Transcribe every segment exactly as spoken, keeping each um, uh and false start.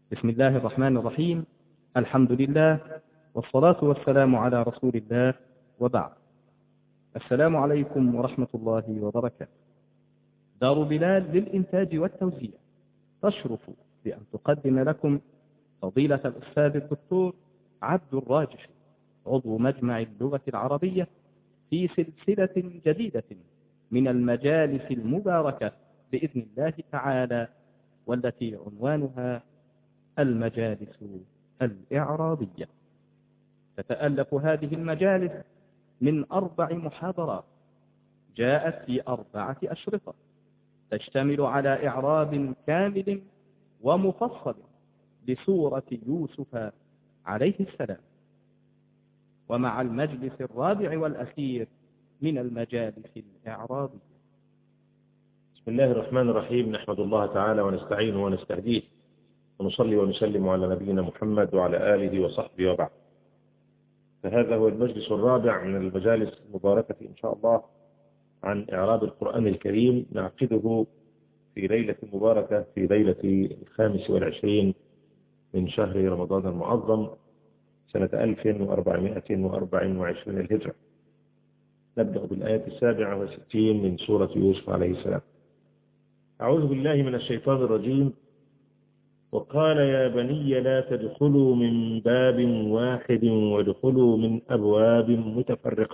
بسم الله الرحمن الرحيم. الحمد لله والصلاة والسلام على رسول الله، وبعد. السلام عليكم ورحمة الله وبركاته. دار بلال للإنتاج والتوزيع تشرف بأن تقدم لكم فضيلة الأستاذ الدكتور عبد الراجح، عضو مجمع اللغة العربية، في سلسلة جديدة من المجالس المباركة بإذن الله تعالى، والتي عنوانها المجالس الإعرابية. تتألف هذه المجالس من أربع محاضرات جاءت في أربعة أشرطة، تشتمل على إعراب كامل ومفصل لسورة يوسف عليه السلام، ومع المجلس الرابع والأخير من المجالس الإعرابية. بسم الله الرحمن الرحيم. نحمد الله تعالى ونستعينه ونستهديه ونصلي ونسلم على نبينا محمد وعلى آله وصحبه وبعد. فهذا هو المجلس الرابع من المجالس المباركة إن شاء الله عن إعراب القرآن الكريم، نعقده في ليلة مباركة في ليلة الخامس والعشرين من شهر رمضان المعظم سنة ألف وأربعمائة وأربع وعشرين الهجرة. نبدأ بالآية السابعة والستين من سورة يوسف عليه السلام. أعوذ بالله من الشيطان الرجيم. وقال يا بني لا تدخلوا من باب واحد وادخلوا من أبواب متفرقة.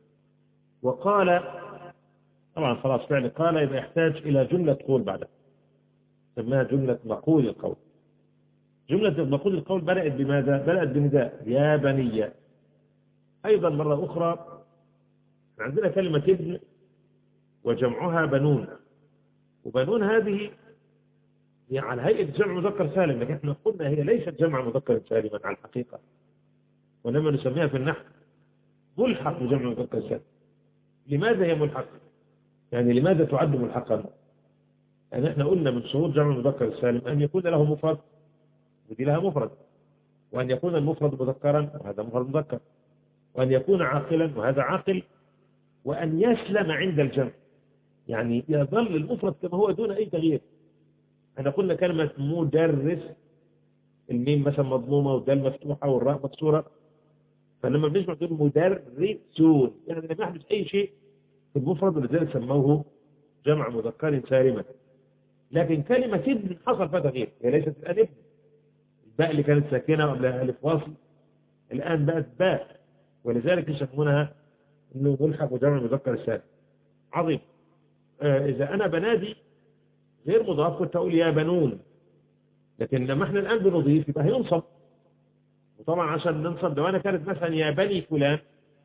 وقال طبعا خلاص فعل قال إذا يحتاج إلى جملة قول بعدها، سماها جملة مقول القول. جملة مقول القول بدأت بماذا؟ بدأت بنداء يا بني. أيضا مرة أخرى عندنا كلمة ابن وجمعها بنون، وبنون هذه هي على هيئة جمع مذكر سالم، لكن احنا قلنا هي ليست جمع مذكر سالما على الحقيقة، وإنما نسميها في النحو ملحق بجمع مذكر سالم. لماذا هي ملحق؟ يعني لماذا تعد ملحقا؟ يعني احنا قلنا من شروط جمع المذكر السالم أن يكون له مفرد ودي لها مفرد، وأن يكون المفرد مذكرا وهذا مفرد مذكر، وأن يكون عاقلا وهذا عاقل، وأن يسلم عند الجمع، يعني يظل المفرد كما هو دون أي تغيير. احنا قلنا كلمة مدرس، الميم مثلا مضمومة والدال مفتوحة والراء مكسورة، فلما بنجمع تقول مدرسون، يعني لم يحدث أي شيء في المفرد، ولذلك سموه جمع مذكر سالما. لكن كلمة ابن حصل فيها تغيير، هي ليست الآن ابن، الباء اللي كانت ساكنة قبلها ألف واصل الآن بقت باء، ولذلك يسمونها إنه ملحق وجمع مذكر سالم. عظيم. آه إذا أنا بنادي غير مضاف كنت أقول يا بنون، لكن لما احنا الآن بنضيف يبقى هينصب، وطبعا عشان ننصب لو أنا كانت مثلا يا بني فلان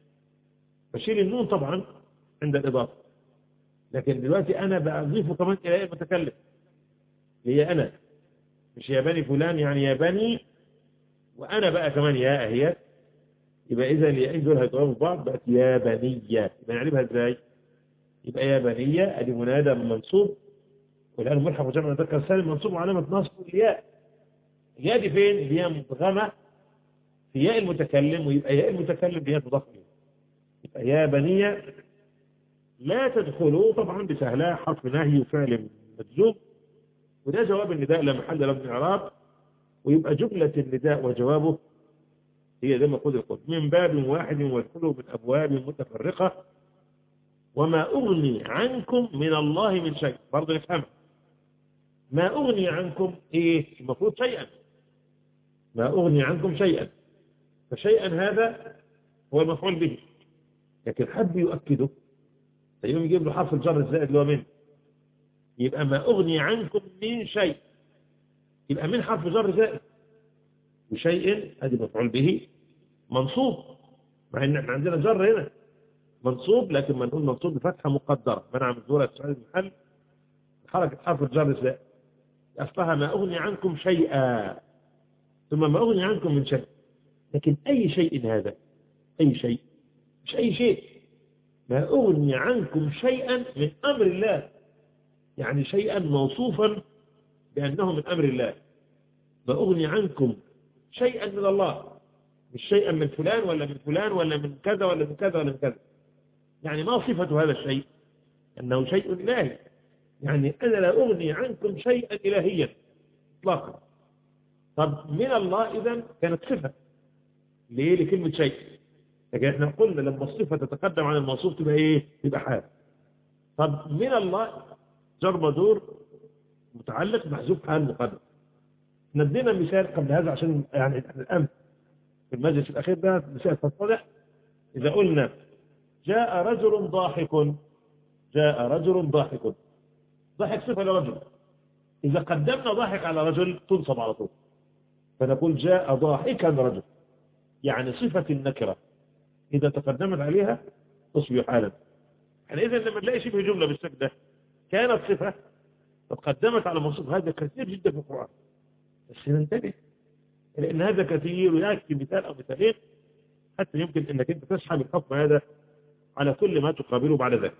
بشيل النون طبعا عند الإضافة، لكن دلوقتي أنا بأضيفه كمان إلى المتكلم هي أنا، مش يا بني فلان يعني يا بني وأنا بقى كمان يا أهي، يبقى إذا الياءين دول هيتضربوا في بعض بقت يا بنية. يبقى نعرفها إزاي؟ يبقى يا بنية أدي منادى منصوب، والآن ملحق وجمع مذكر سالم منصوب وعلامة نصبه الياء. الياء دي فين؟ الياء مدغمة في ياء المتكلم، ويبقى ياء المتكلم بياء مضاف إليه. يبقى يا بنية لا تدخلوا، طبعا بسهلها حرف نهي وفعل مجزوم، وده جواب النداء لا محل له من إعراب، ويبقى جملة النداء وجوابه هي زي ما قلت القول من باب واحد وادخلوا من أبواب متفرقة وما أغني عنكم من الله من شيء. برضه نفهم ما أغني عنكم إيه؟ المفروض شيئا، ما أغني عنكم شيئا، فشيئا هذا هو المفعول به، لكن حب يؤكده فيقوم يجيب له حرف الجر الزائد اللي هو من، يبقى ما أغني عنكم من شيء، يبقى من حرف جر زائد، وشيء ادي مفعول به منصوب، مع ان احنا عندنا جر هنا منصوب، لكن ما نقول منصوب بفتحه مقدره منع من ظهور السؤال المحل حركه حرف الجر زائد، اصلها ما اغني عنكم شيئا ثم ما اغني عنكم من شيء. لكن اي شيء هذا؟ اي شيء؟ مش اي شيء، ما اغني عنكم شيئا من امر الله، يعني شيئا موصوفا بانه من امر الله. ما اغني عنكم شيئا من الله، مش شيئا من فلان ولا من فلان ولا من كذا ولا من كذا ولا من كذا. يعني ما صفة هذا الشيء؟ أنه شيء إلهي، يعني أنا لا أغني عنكم شيئا إلهيا إطلاقا. طب من الله إذن كانت صفة. ليه؟ لكلمة شيء. لكن احنا قلنا لما الصفة تتقدم عن الموصوف تبقى ايه؟ تبقى حال. طب من الله جر مجرور متعلق محذوف حال مقدم. ندينا مثال قبل هذا عشان يعني الآن في المجلس الأخير ده مثال تتضح. إذا قلنا جاء رجل ضاحك، جاء رجل ضاحك، ضحك صفة لرجل. إذا قدمنا ضاحك على رجل تنصب على طول، فنقول جاء ضاحكا رجل، يعني صفة النكرة إذا تقدمت عليها تصبح حالا. يعني إذا لما نلاقي شبه جملة بالشكل ده كانت صفة تقدمت على موصوف، هذا كثير جدا في القرآن، بس ننتبه لأن هذا كثير ويأتي مثال أو مثالين حتى يمكن أنك أنت تسحب الحكم هذا على كل ما تقابله بعد ذلك.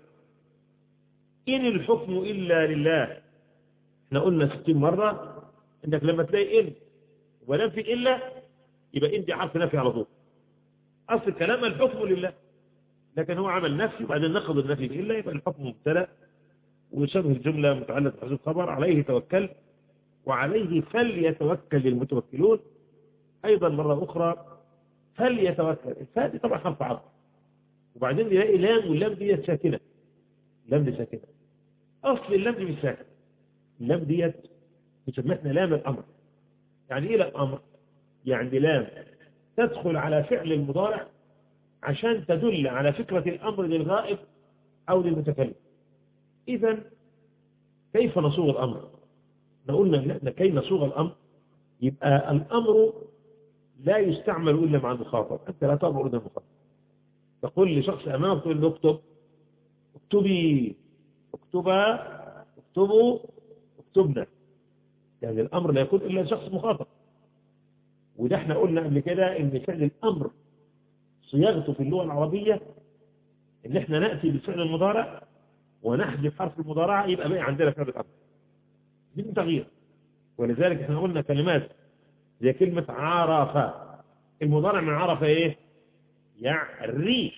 إن الحكم إلا لله، احنا قلنا ستين مرة انك لما تلاقي إن ولم في إلا يبقى إن دي حرف نفي على طول. أصل كلام الحكم لله، لكن هو عمل نفي وبعدين نقض النفي إلا، يبقى الحكم مبتدا وشبه الجملة متعلق بحذف خبر. عليه توكل وعليه فليتوكل المتوكلون. أيضا مرة أخرى فليتوكل، الفاء دي طبعا حرف عطف، وبعدين نلاقي لام، واللام دي ساكنة، اللام دي ساكنة. أصل اللام دي مش ساكنة، اللام دي بتسمحنا لام الأمر. يعني إيه لام الأمر؟ يعني لام تدخل على فعل المضارع عشان تدل على فكرة الأمر للغائب أو للمتكلم. إذن كيف نصوغ الأمر؟ قلنا إن كي نصوغ الأمر يبقى الأمر لا يستعمل إلا مع المخاطب. أنت لا تأمر إلا المخاطب. تقول لشخص أمامك تقول له اكتب، اكتبي، اكتبا، اكتبوا، اكتبنا. يعني الأمر لا يكون إلا شخص مخاطب. وده احنا قلنا قبل كده إن فعل الأمر صياغته في اللغة العربية إن احنا نأتي بالفعل المضارع ونحذف حرف المضارعة يبقى بقى عندنا فعل الأمر بدون تغيير. ولذلك احنا قلنا كلمات زي كلمة عرف، المضارع من عرف ايه؟ يعرف.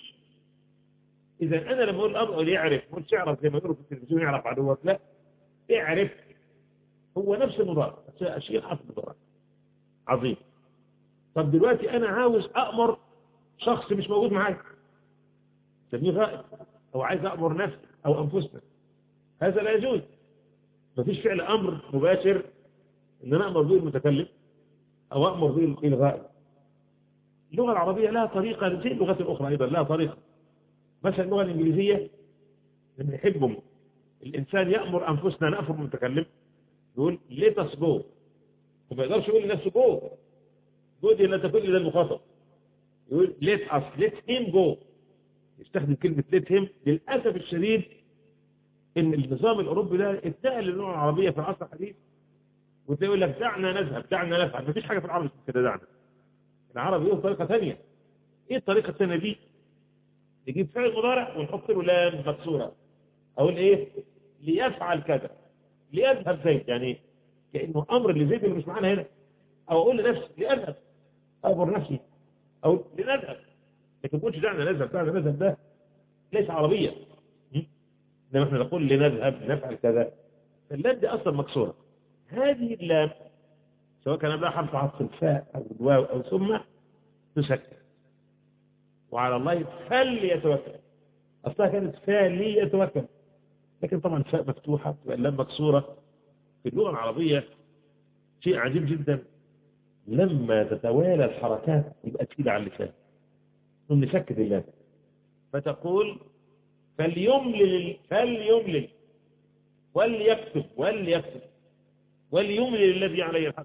إذا أنا لما أقول الأمر أقول يعرف، ما قلتش يعرف زي ما يقولوا في التلفزيون يعرف عدوك، لا، يعرف هو نفس المضارع، أشيل حرف المضارع. عظيم. طب دلوقتي أنا عاوز أأمر شخص مش موجود معايا، سميه غائب، أو عايز أأمر نفسي أو أنفسنا، هذا لا يجوز. مفيش فعل أمر مباشر إن أنا أأمر به المتكلم أو أأمر به الغائب. اللغة العربية لها طريقة زي اللغات الأخرى أيضا لها طريقة. مثلا اللغة الإنجليزية لما يحبهم الإنسان يأمر أنفسنا نأمر المتكلم يقول let us go، وما يقدرش يقول لنفسه go، go دي لا تكون إلى المخاطب، يقول let us let him go، يستخدم كلمة let him. للأسف الشديد إن النظام الأوروبي ده اتنقل للغة العربية في العصر الحديث، وتلاقي يقول لك دعنا نذهب، دعنا نفعل. مفيش حاجة في العربي كده دعنا. العربي له طريقة ثانية. إيه الطريقة الثانية دي؟ نجيب فعل مضارع ونحط له لام مكسورة، أقول إيه؟ ليفعل كذا، ليذهب زيد، يعني كأنه أمر لزيد اللي مش معانا هنا. أو أقول لنفسي لأذهب، أمر نفسي، أو لنذهب. لكن ما تقولش دعنا نذهب، دعنا نذهب ده ليس عربية. إنما إحنا نقول لنذهب نفعل كذا، فاللام دي أصلا مكسورة. هذه اللام سواء كان قبلها حرف عطف الفاء أو الواو أو ثم تسكن. وعلى الله فليتوكل، أصلها كانت فليتوكل، لكن طبعا الفاء مفتوحة تبقى اللام مكسورة. في اللغة العربية شيء عجيب جدا، لما تتوالى الحركات يبقى تقيلة على اللسان، ثم نسكت اللام فتقول فليملل، فليملل، وليكتب، وليكتب، وليملل الذي عليه الحق،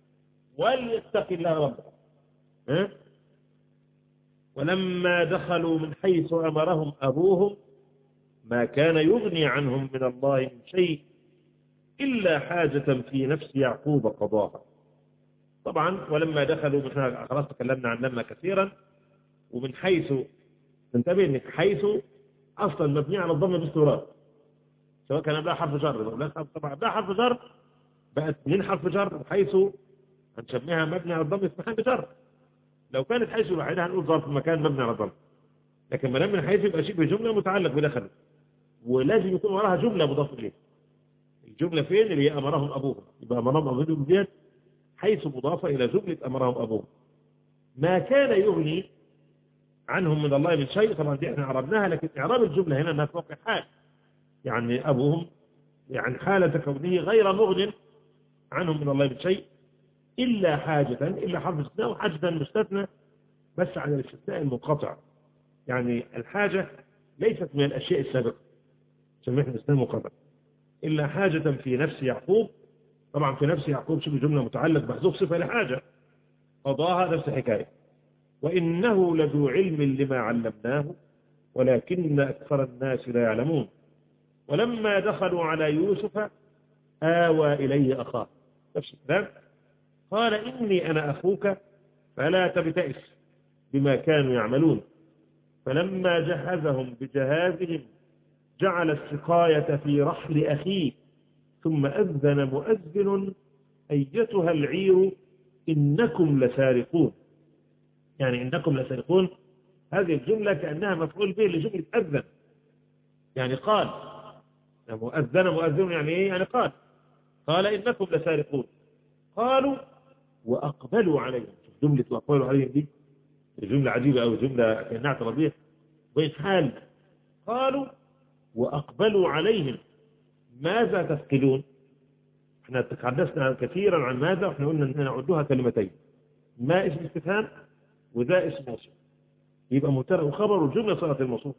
وليتق الله ربه. ها؟ ولما دخلوا من حيث أمرهم أبوهم ما كان يغني عنهم من الله من شيء إلا حاجة في نفس يعقوب قضاها. طبعا ولما دخلوا من خلاص تكلمنا عن لما كثيرا. ومن حيث تنتبه انك حيث اصلا مبني على الضم باستمرار، سواء كان قبلها حرف جر ولا طبعا قبلها حرف جر بقت من حرف جر، وحيث هنسميها مبني على الضم في محل جر. لو كانت حيث الوحيدة هنقول ظرف مكان مبني على الضم، لكن ما دام من حيث يبقى شبه جمله متعلق بدخل، ولازم يكون وراها جمله مضاف اليه. الجمله فين؟ اللي هي امرهم ابوهم، يبقى امرهم ابوهم ديت حيث مضافة إلى جملة أمرهم أبوهم. ما كان يغني عنهم من الله من شيء، طبعا دي احنا عربناها، لكن إعراب الجملة هنا أنها في موقع حال، يعني أبوهم يعني حالة كونه غير مغن عنهم من الله من شيء إلا حاجة، إلا حرف استثناء وحاجة مستثنى بس عن الاستثناء المنقطع. يعني الحاجة ليست من الأشياء السابقة، سميها الاستثناء المنقطع، إلا حاجة في نفس يعقوب. طبعا في نفس يعقوب شبه جملة متعلق محذوف صفة لحاجة، قضاها نفس الحكاية. وإنه لذو علم لما علمناه ولكن أكثر الناس لا يعلمون. ولما دخلوا على يوسف آوى إليه أخاه، نفس الكلام، قال إني أنا أخوك فلا تبتئس بما كانوا يعملون. فلما جهزهم بجهازهم جعل السقاية في رحل أخيه ثم أذن مؤذن أيتها العير إنكم لسارقون. يعني إنكم لسارقون هذه الجملة كأنها مفعول به لجملة أذن، يعني قال مؤذن مؤذن يعني إيه؟ يعني قال قال إنكم لسارقون. قالوا وأقبلوا عليهم، جملة وأقبلوا عليهم دي جملة عجيبة أو جملة كأنها اعتراضية وين حال. قالوا وأقبلوا عليهم ماذا تفقدون. احنا تحدثنا كثيرا عن ماذا، واحنا قلنا ان نعدها كلمتين، ما اسم استفهام وذا اسم موصول، يبقى مبتدا وخبر والجمله صارت الموصول.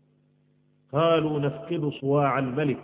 قالوا نفقد صواع الملك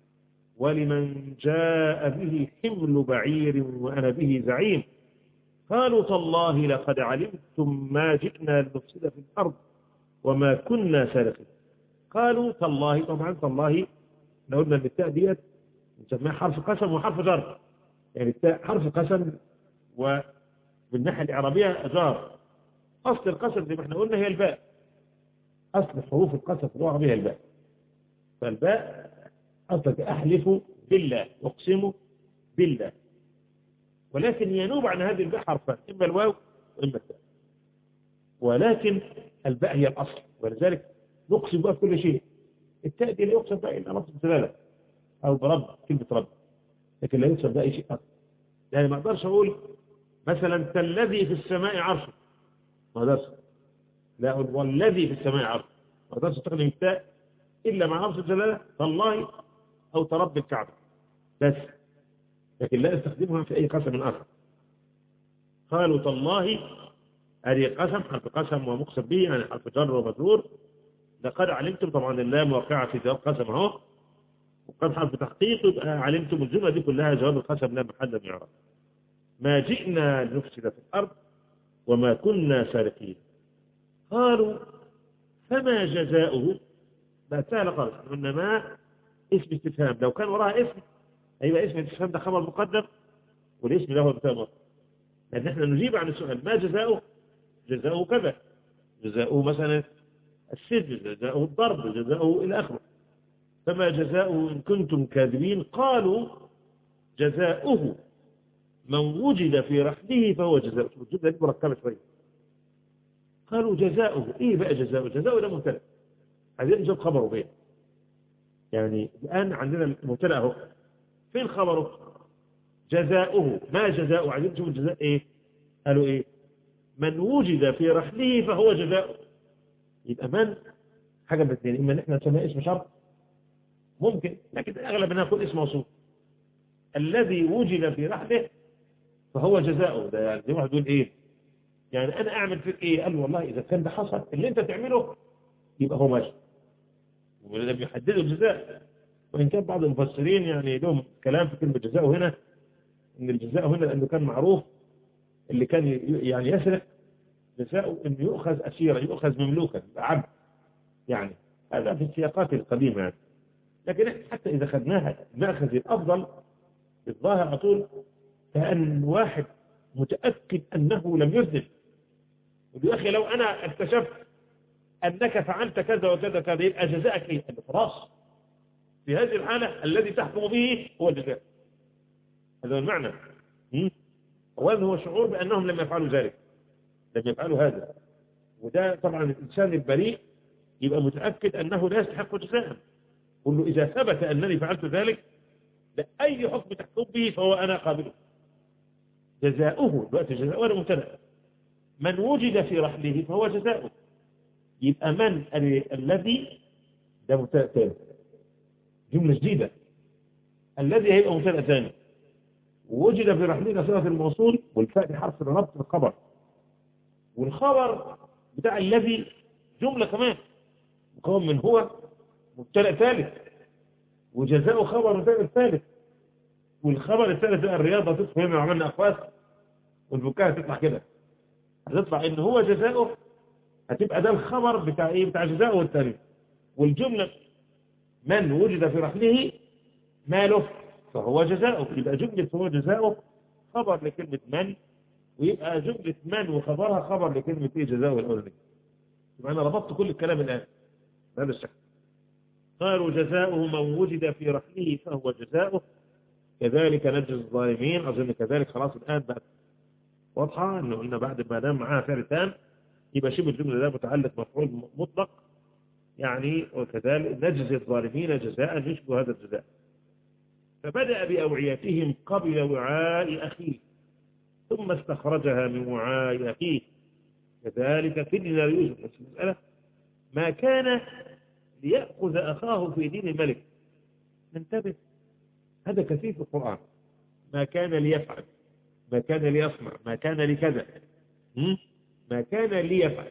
ولمن جاء به حمل بعير وأنا به زعيم. قالوا تالله لقد علمتم ما جئنا لنفسد في الأرض وما كنا سارقين. قالوا تالله، طبعا تالله لو قلنا ان التاء ديت نسميها حرف قسم وحرف جر، يعني التاء حرف قسم وبالناحيه الاعرابيه جار. اصل القسم زي ما احنا قلنا هي الباء، اصل حروف القسم في اللغه العربيه هي الباء. فالباء اصلك احلف بالله، اقسم بالله، ولكن ينوب عن هذه الباء حرفان، اما الواو واما التاء، ولكن الباء هي الاصل، ولذلك نقسم بها كل شيء. التاء دي لا يقسم بها الا لفظ الدلاله او برب، كلمه رب، لكن لا يقسم بها اي شيء اخر. يعني ما اقدرش اقول مثلا الذي في السماء عرشه، ما اقدرش، لا اقول والذي في السماء عرشه، ما اقدرش استخدم التاء الا مع لفظ الجلاله تالله او ترب الكعبه بس، لكن لا استخدمها في اي قسم اخر. قالوا تالله هذه قسم، حرف قسم ومقسم به، يعني حرف جر ومجرور. لقد علمتم، طبعا اللام واقعه في جواب قسم اهو، وقد حرف تحقيق، يبقى علمتم الجمله دي كلها جواب القسم لا محل من الاعراب. ما جئنا لنفسد في الارض وما كنا سارقين. قالوا فما جزاؤه. بقى سهل خالص، قلنا ما اسم استفهام، لو كان وراها اسم هيبقى اسم الاستفهام ده خبر مقدم والاسم له مبتدا، لان احنا نجيب عن السؤال ما جزاؤه. جزاؤه كذا، جزاؤه مثلا السجن، جزاؤه الضرب، جزاؤه الى اخره. فما جزاؤه ان كنتم كاذبين. قالوا جزاؤه من وجد في رحله فهو جزاؤه. الجمله دي مركبه شويه. قالوا جزاؤه، ايه بقى جزاؤه؟ جزاؤه ده مبتدا، عايزين نجيب خبره فين. يعني الان عندنا المبتدا اهو، فين خبره؟ جزاؤه، ما جزاؤه؟ عايزين نشوف الجزاء ايه. قالوا ايه؟ من وجد في رحله فهو جزاؤه. يبقى من حاجه من الاثنين، اما ان احنا نسميها اسم شرط ممكن، لكن اغلب انها تكون اسم موصول. الذي وجد في رحله فهو جزاؤه، ده يعني واحد يقول ايه؟ يعني انا اعمل فيك ايه؟ قال والله اذا كان ده حصل اللي انت تعمله يبقى هو ماشي، ولازم يحددوا الجزاء. وان كان بعض المفسرين يعني لهم كلام في كلمه جزاؤه هنا، ان الجزاء هنا لانه كان معروف اللي كان يعني يسرق جزاؤه انه يؤخذ اسيرا، يؤخذ مملوكا عبد، يعني هذا في السياقات القديمه يعني. لكن حتى اذا خدناها المأخذ الافضل الظاهر على طول كأن واحد متأكد أنه لم يذنب، يقول يا أخي لو أنا اكتشفت أنك فعلت كذا وكذا كذا يبقى جزاءك إيه؟ خلاص في هذه الحالة الذي تحكم به هو الجزاء. هذا هو المعنى. وهذا هو شعور بأنهم لم يفعلوا ذلك، لم يفعلوا هذا. وده طبعا الإنسان البريء يبقى متأكد أنه لا يستحق جزاء. قل له إذا ثبت أنني فعلت ذلك لأي حكم تحكم به فهو أنا قابله. جزاؤه دلوقتي جزاؤه ولا مبتدأ. من وجد في رحله فهو جزاؤه. يبقى من ال- الذي ده مبتدأ ثاني، جملة جديدة. الذي هيبقى مبتدأ ثاني، ووجد في رحله صيغة الموصول، والفاء دي حرف الربط الخبر، والخبر بتاع الذي جملة كمان مكون من هو مبتدأ ثالث، وجزاؤه خبر مبتدأ ثالث، والخبر الثالث بقى الرياضة تدخل هنا وعملنا أقواس والفكاهة تطلع كده، هتطلع إن هو جزاؤه، هتبقى ده الخبر بتاع إيه؟ بتاع جزاؤه الثاني. والجملة من وجد في رحله ماله فهو جزاؤه، يبقى جملة هو جزاؤه خبر لكلمة من، ويبقى جملة من وخبرها خبر لكلمة إيه؟ جزاؤه الأولاني. يبقى أنا ربطت كل الكلام الآن هذا الشكل. قالوا جزاؤه من وجد في رحله فهو جزاؤه كذلك نجزي الظالمين. أظن كذلك خلاص الآن بقت واضحة، إنه قلنا بعد ما دام معاه فعل تام يبقى شبه الجملة ده متعلق مفعول مطلق، يعني وكذلك نجزي الظالمين جزاء يشبه هذا الجزاء. فبدأ بأوعيتهم قبل وعاء أخيه ثم استخرجها من وعاء أخيه كذلك كدنا ليوسف. نفس المسألة، ما كان ليأخذ أخاه في دين الملك. ننتبه، هذا كثير في القرآن، ما كان ليفعل، ما كان ليصنع، ما كان لكذا، ما كان ليفعل.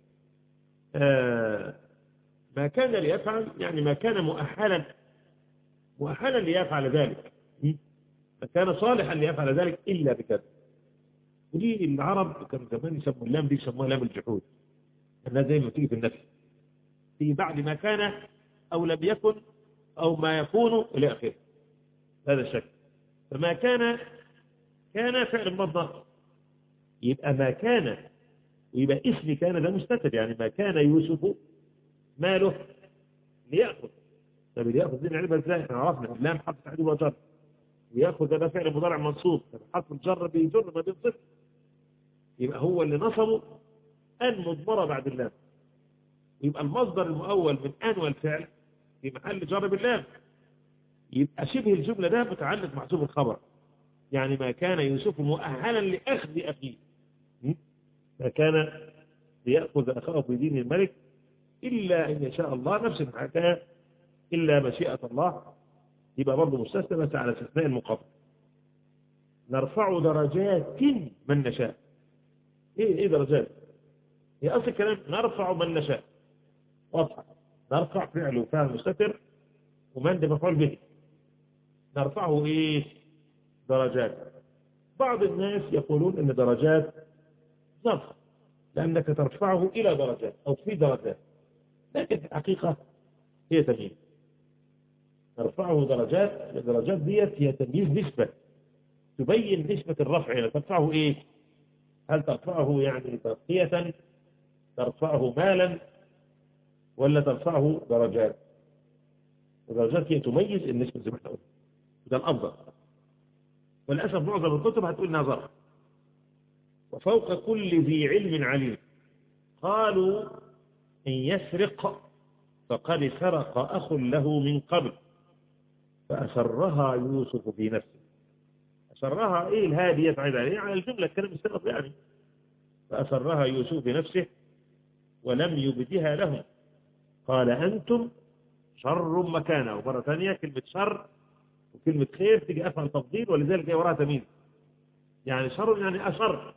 آه ما كان ليفعل يعني ما كان مؤهلا مؤهلا ليفعل ذلك، ما كان صالحا ليفعل ذلك إلا بكذا. ودي العرب كانوا زمان يسموا اللام دي يسموها لام الجحود، انها زي ما تيجي في النفس في بعد ما كان أو لم يكن أو ما يكون إلى آخره هذا الشكل. فما كان كان فعل مضى، يبقى ما كان، ويبقى اسم كان ده مستتر، يعني ما كان يوسف ماله ليأخذ. طب ليأخذ دي نعرفها ازاي؟ احنا عرفنا اللام حرف تعديل وجر، ويأخذ ده فعل مضارع منصوب، حرف الجر بيجر ما بين صفر، يبقى هو اللي نصبه أن مضمرة بعد اللام، يبقى المصدر المؤول من أن والفعل في محل جر باللام، يبقى شبه الجملة ده متعلق محسوب الخبر، يعني ما كان يوسف مؤهلا لأخذ أخيه، ما كان ليأخذ أخاه في دين الملك إلا أن يشاء الله، نفس الحكاية إلا مشيئة الله، يبقى برضه مستثنى بس على استثناء المقابل. نرفع درجات من نشاء. إيه إيه درجات؟ هي أصل الكلام نرفع من نشاء، واضحة. نرفع فعل وفعل مستتر ومن ده مفعول به، نرفعه إيه؟ درجات. بعض الناس يقولون إن درجات ظرف لأنك ترفعه إلى درجات أو في درجات، لكن في الحقيقة هي تمييز. ترفعه درجات، الدرجات ديت هي تمييز نسبة تبين نسبة الرفع. يعني ترفعه إيه؟ هل ترفعه يعني ترقية، ترفعه مالا، ولا ترفعه درجات؟ الدرجات هي تميز النسبة زي ما احنا قلنا، ده الأفضل. وللأسف معظم الكتب هتقول إنها ظرف. وفوق كل ذي علم عليم. قالوا إن يسرق فقد سرق أخ له من قبل فأسرها يوسف في نفسه. أسرها إيه الهادية عيد عليه على الجملة الكلام السبب يعني. فأسرها يوسف في نفسه ولم يبدها لهم قال أنتم شر مكانه. ومرة ثانية كلمة شر وكلمة خير تيجي أفعل تفضيل، ولذلك جاء وراها تمييز، يعني شر يعني أشر.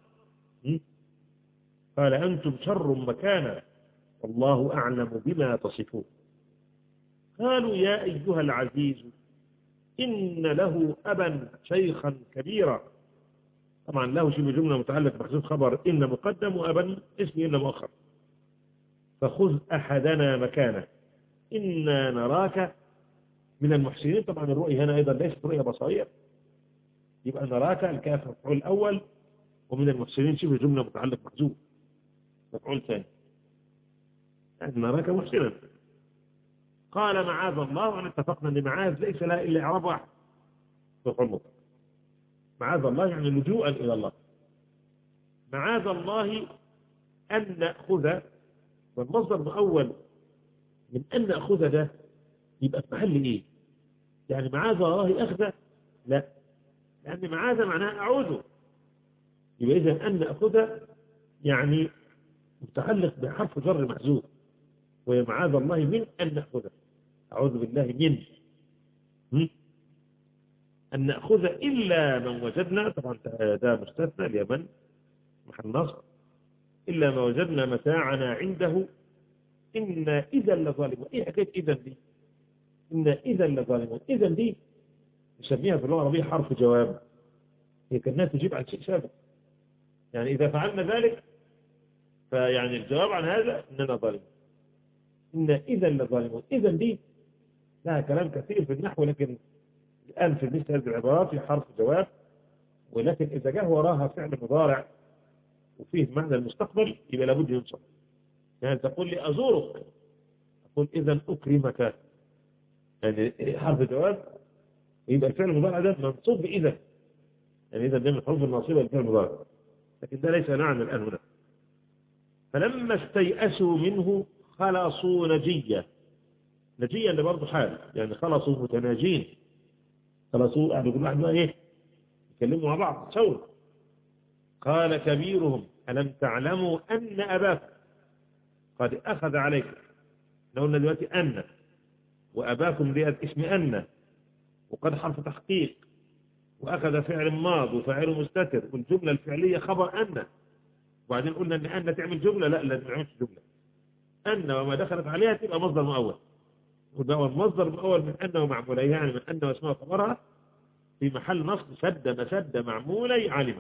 قال أنتم شر مكانا والله أعلم بما تصفون. قالوا يا أيها العزيز إن له أبا شيخا كبيرا. طبعا له شبه جملة متعلق بخصوص خبر إن مقدم، وأبا اسم إن مؤخر. فخذ أحدنا مكانه إنا نراك من المحسنين. طبعا الرؤية هنا أيضا ليست رؤية بصرية، يبقى نراك الكاف مفعول الأول، ومن المحسنين شبه جملة متعلق محذوف مفعول ثاني، يعني نراك محسنا. قال معاذ الله، وأن اتفقنا أن معاذ ليس لها إلا إعراب واحد مفعول مطلق. معاذ الله يعني لجوءا إلى الله. معاذ الله أن نأخذ، والمصدر الأول من أن نأخذ ده يبقى في محل إيه؟ يعني معاذ الله أخذ؟ لا، لأن معاذ معناها أعوذ، يبقى إذا أن نأخذ يعني متعلق بحرف جر محذوف، ومعاذ الله من أن نأخذ، أعوذ بالله من م? أن نأخذ إلا من وجدنا، طبعا ده مستثنى اليمن محل نصب، إلا ما وجدنا متاعنا عنده إنا إذا لظالمون. إيه حكاية إذا دي؟ إنا إذا لظالمون. إذا دي نسميها في اللغة العربية حرف جواب، هي كانها تجيب عن شيء سابق. يعني إذا فعلنا ذلك فيعني الجواب عن هذا إننا ظالمون، إنا إذا لظالمون. إذا دي لها كلام كثير في النحو، لكن الآن في مثل هذه العبارات في حرف جواب، ولكن إذا جاء وراها فعل مضارع وفيه معنى المستقبل يبقى لابد ينصب. يعني تقول لي أزورك، أقول إذا أكرمك، يعني حرف جواب يبقى الفعل المضارع ده منصوب بإذا، يعني إذا ده من الحروف الناصبة للفعل المضارع، لكن ده ليس نعم الآن هنا. فلما استيأسوا منه خلصوا نجيا. نجيا اللي برضه حال، يعني خلصوا متناجين، خلصوا يعني كل واحد ايه يتكلموا مع بعض سوا. قال كبيرهم ألم تعلموا أن أباكم قد أخذ عليكم. لو قلنا دلوقتي أن، وأباكم دي اسم أن، وقد حرف تحقيق، وأخذ فعل ماض وفاعل مستتر، والجملة الفعلية خبر أن، وبعدين قلنا أن أن تعمل جملة، لا لازم نعملش جملة. أن وما دخلت عليها تبقى مصدر مؤول، وده المصدر المؤول من أن ومعموليها، يعني من أن واسمها خبرها في محل نصب سد مسد معمولي علما.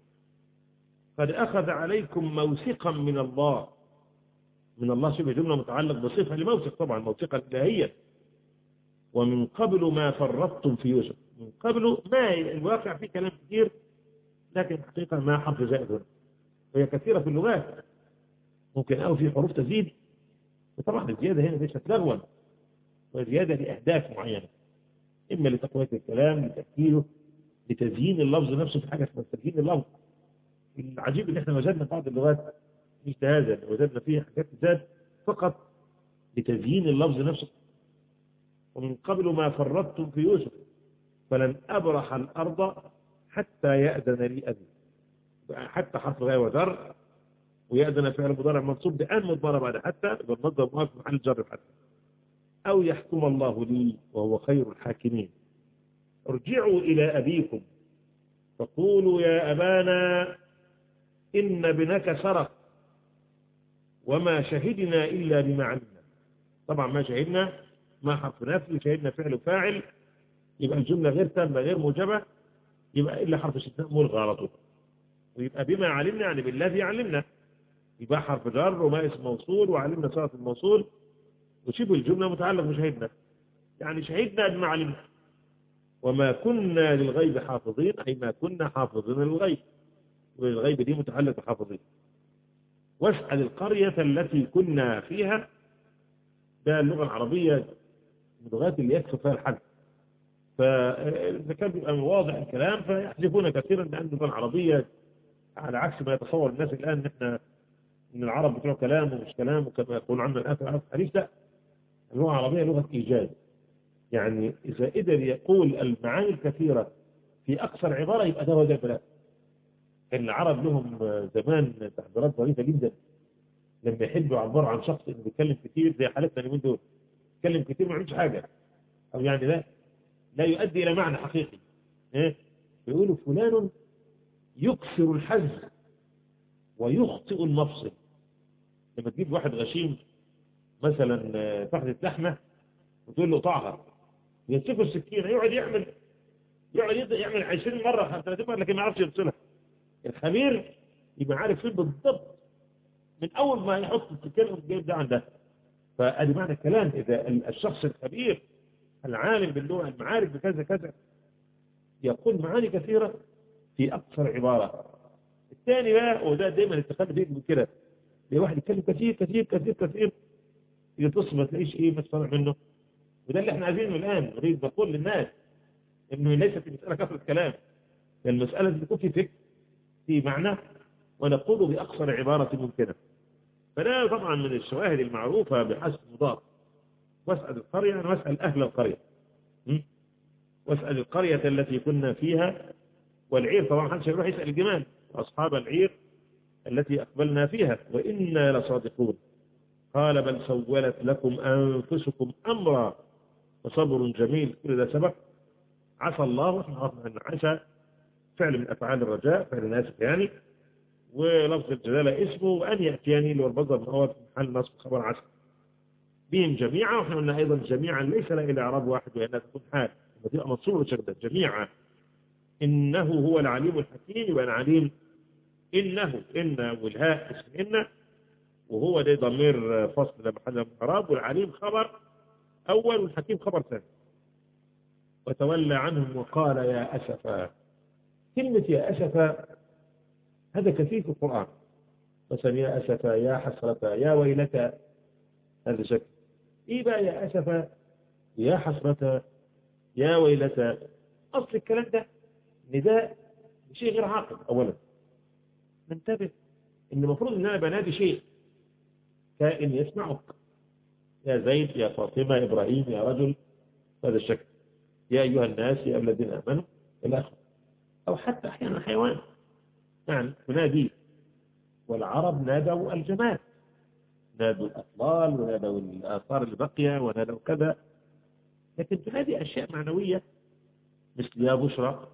قد أخذ عليكم موثقا من الله. من الله شبه جملة متعلق بصفة لموثق، طبعا موثقا إلهية. ومن قبل ما فرطتم في يوسف. من قبل ما الواقع فيه كلام كثير، لكن حقيقة ما حرف زائد هنا، وهي كثيرة في اللغات، ممكن أو في حروف تزيد، وطبعا الزيادة هنا ليست لغوا، وزيادة لأهداف معينة، إما لتقوية الكلام، لتأكيده، لتزيين اللفظ نفسه، في حاجة اسمها تزيين اللفظ. العجيب ان احنا وجدنا بعض اللغات مش هذا، وجدنا فيها حاجات زاد فقط لتزيين اللفظ نفسه. ومن قبل ما فرطتم في يوسف فلن أبرح الأرض حتى يأذن لي أبي. حتى حرف غير وذر، ويأذن فعل مضارع منصوب بأن مضمرة بعد حتى، يبقى المصدر مؤكد محل جر حتى. أو يحكم الله لي وهو خير الحاكمين. ارجعوا إلى أبيكم فقولوا يا أبانا إن ابنك سرق وما شهدنا إلا بما علمنا. طبعا ما شهدنا ما حرف نفي، شهدنا فعل وفاعل، يبقى الجملة غير تامة غير موجبة، يبقى إلا حرف استثناء ملغى على طول. ويبقى بما علمنا يعني بالذي علمنا، يبقى حرف جر وما اسم موصول وعلمنا صيغة الموصول، وشبه الجملة متعلق بشهدنا، يعني شهدنا بما علمنا. وما كنا للغيب حافظين، أي ما كنا حافظين للغيب، والغيب دي متعلق بحافظين. واسأل القرية التي كنا فيها، ده اللغة العربية من اللغات اللي يكفي فيها الحد، فإذا كان بيبقى واضح الكلام فيحذفون كثيرا، لأن اللغة العربية على عكس ما يتصور الناس الآن ان احنا ان العرب بتوع كلام ومش كلام، وكما يقول عنا الآن في العرب الحديث، لا، اللغة العربية لغة إيجاز. يعني إذا قدر يقول المعاني الكثيرة في أكثر عبارة يبقى ده هو ده البلاغ. العرب لهم زمان تعبيرات ظريفة جدا، لما يحبوا يعبروا عن شخص انه بيتكلم كتير زي حالتنا اليومين دول، بيتكلم كتير ما يعملش حاجة، او يعني لا لا يؤدي الى معنى حقيقي. ايه بيقولوا فلان يكثر الحز ويخطئ المفصل. لما تجيب واحد غشيم مثلا فخذة لحمة وتقول له قطعها، يمسكه السكينة يقعد يعمل يقعد يعمل عشرين مرة ثلاثين مرة لكن ما يعرفش يفصلها. الخبير يبقى عارف فين بالضبط من أول ما يحط السكينة والجيب ده عندها. فأدي معنى الكلام، إذا الشخص الخبير العالم باللغة المعارف بكذا كذا يقول معاني كثيرة في أكثر عبارة. الثاني بقى، وده دايما التخلف يجب كده، في واحد يتكلم كثير كثير كثير كثير يتصل ما تلاقيش ايه مسمع منه. وده اللي احنا عايزينه الآن، نريد نقول للناس انه ليست المسألة كثرة كلام، المسألة تكون في فكر في معنى ونقوله بأقصر عبارة ممكنة. فده طبعا من الشواهد المعروفة بحسب مضاف. واسأل القرية، أنا واسأل أهل القرية، واسأل القرية التي كنا فيها. والعير طبعا محدش يروح يسأل الجمال، أصحاب العير التي أقبلنا فيها وإنا لصادقون. قال بل سولت لكم أنفسكم أمرا وصبر جميل. كل ده سبق. عسى الله، احنا عرفنا أن عسى فعل من أفعال الرجاء، فعل ناسك يعني، ولفظ الجلالة اسمه، وأن يأتيني اللي هو المصدر من أول في محل نصب خبر عسى بهم جميعا. وإحنا قلنا أيضا جميعا ليس له إلا إعراب واحد وأنها تكون حال وتبقى منصوبة شكلا جميعا. إنه هو العليم الحكيم، يبقى العليم إنه، إن والهاء اسم إن، وهو ده ضمير فصل لما حل من إعراب، والعليم خبر أول والحكيم خبر ثاني. وتولى عنهم وقال يا أسفا. كلمة يا أسفا هذا كثير في القرآن، مثلا يا أسفا، يا حسرة، يا ويلتا، هذا شكل. إيه بقى يا أسفا، يا حسرة، يا ويلتا؟ أصل الكلام ده نداء شيء غير عاقل. أولا ننتبه إن المفروض إن أنا بنادي شيء كائن يسمعك، يا زيد، يا فاطمة، يا إبراهيم، يا رجل، هذا الشكل، يا أيها الناس، يا الذين آمنوا إلى آخره. أو حتى أحيانا حيوان يعني تنادي. والعرب نادوا الجماد، نادوا الأطلال ونادوا الآثار البقية ونادوا كذا، لكن تنادي أشياء معنوية مثل يا بشرى.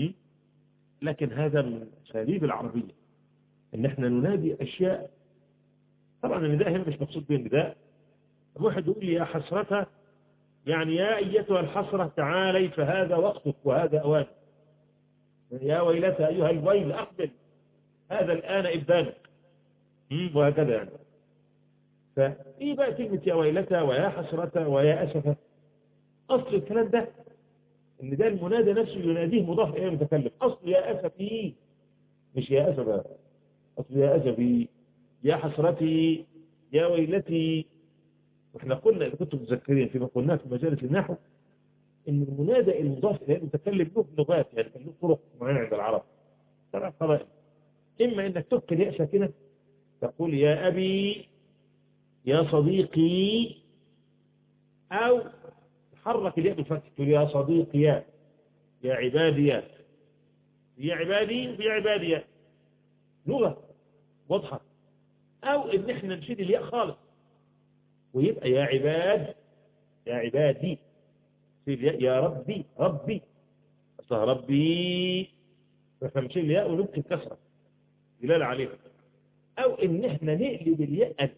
لكن هذا من أساليب العربية إن احنا ننادي أشياء. طبعا النداء هنا مش مقصود به النداء. واحد يقول لي يا حسرتها، يعني يا أيتها الحسرة تعالي فهذا وقتك وهذا أوانك. يا ويلتها أيها الويل أقبل، هذا الآن إبدانك، وهكذا يعني. فإيه بقى كلمة يا ويلتها ويا حسرتها ويا أسفة؟ أصل الكلام ده إن ده المنادى نفسه يناديه مضاف إليه المتكلم. أصل يا أسفي مش يا أسفة، أصل يا أسفي، يا حسرتي، يا ويلتي. وإحنا قلنا إذا كنتم متذكرين فيما قلناه في مجالس النحو إن المنادى المضاف إليه المتكلم له لغات، يعني له طرق معينة عند العرب ثلاث طرائق. إما إنك تبقي الياء ساكنة تقول يا أبي، يا صديقي، أو تحرك الياء بالفتح تقول يا صديقي، يا يا عبادي، يا يا عبادي ويا عبادي، لغة واضحة. أو إن إحنا نشيل الياء خالص ويبقى يا عباد، يا عبادي، في الياء يا ربي، ربي أصلها ربي، فإحنا نشيل الياء ونبقي الكسرة دلالة عليها. أو إن إحنا نقلب الياء ألف.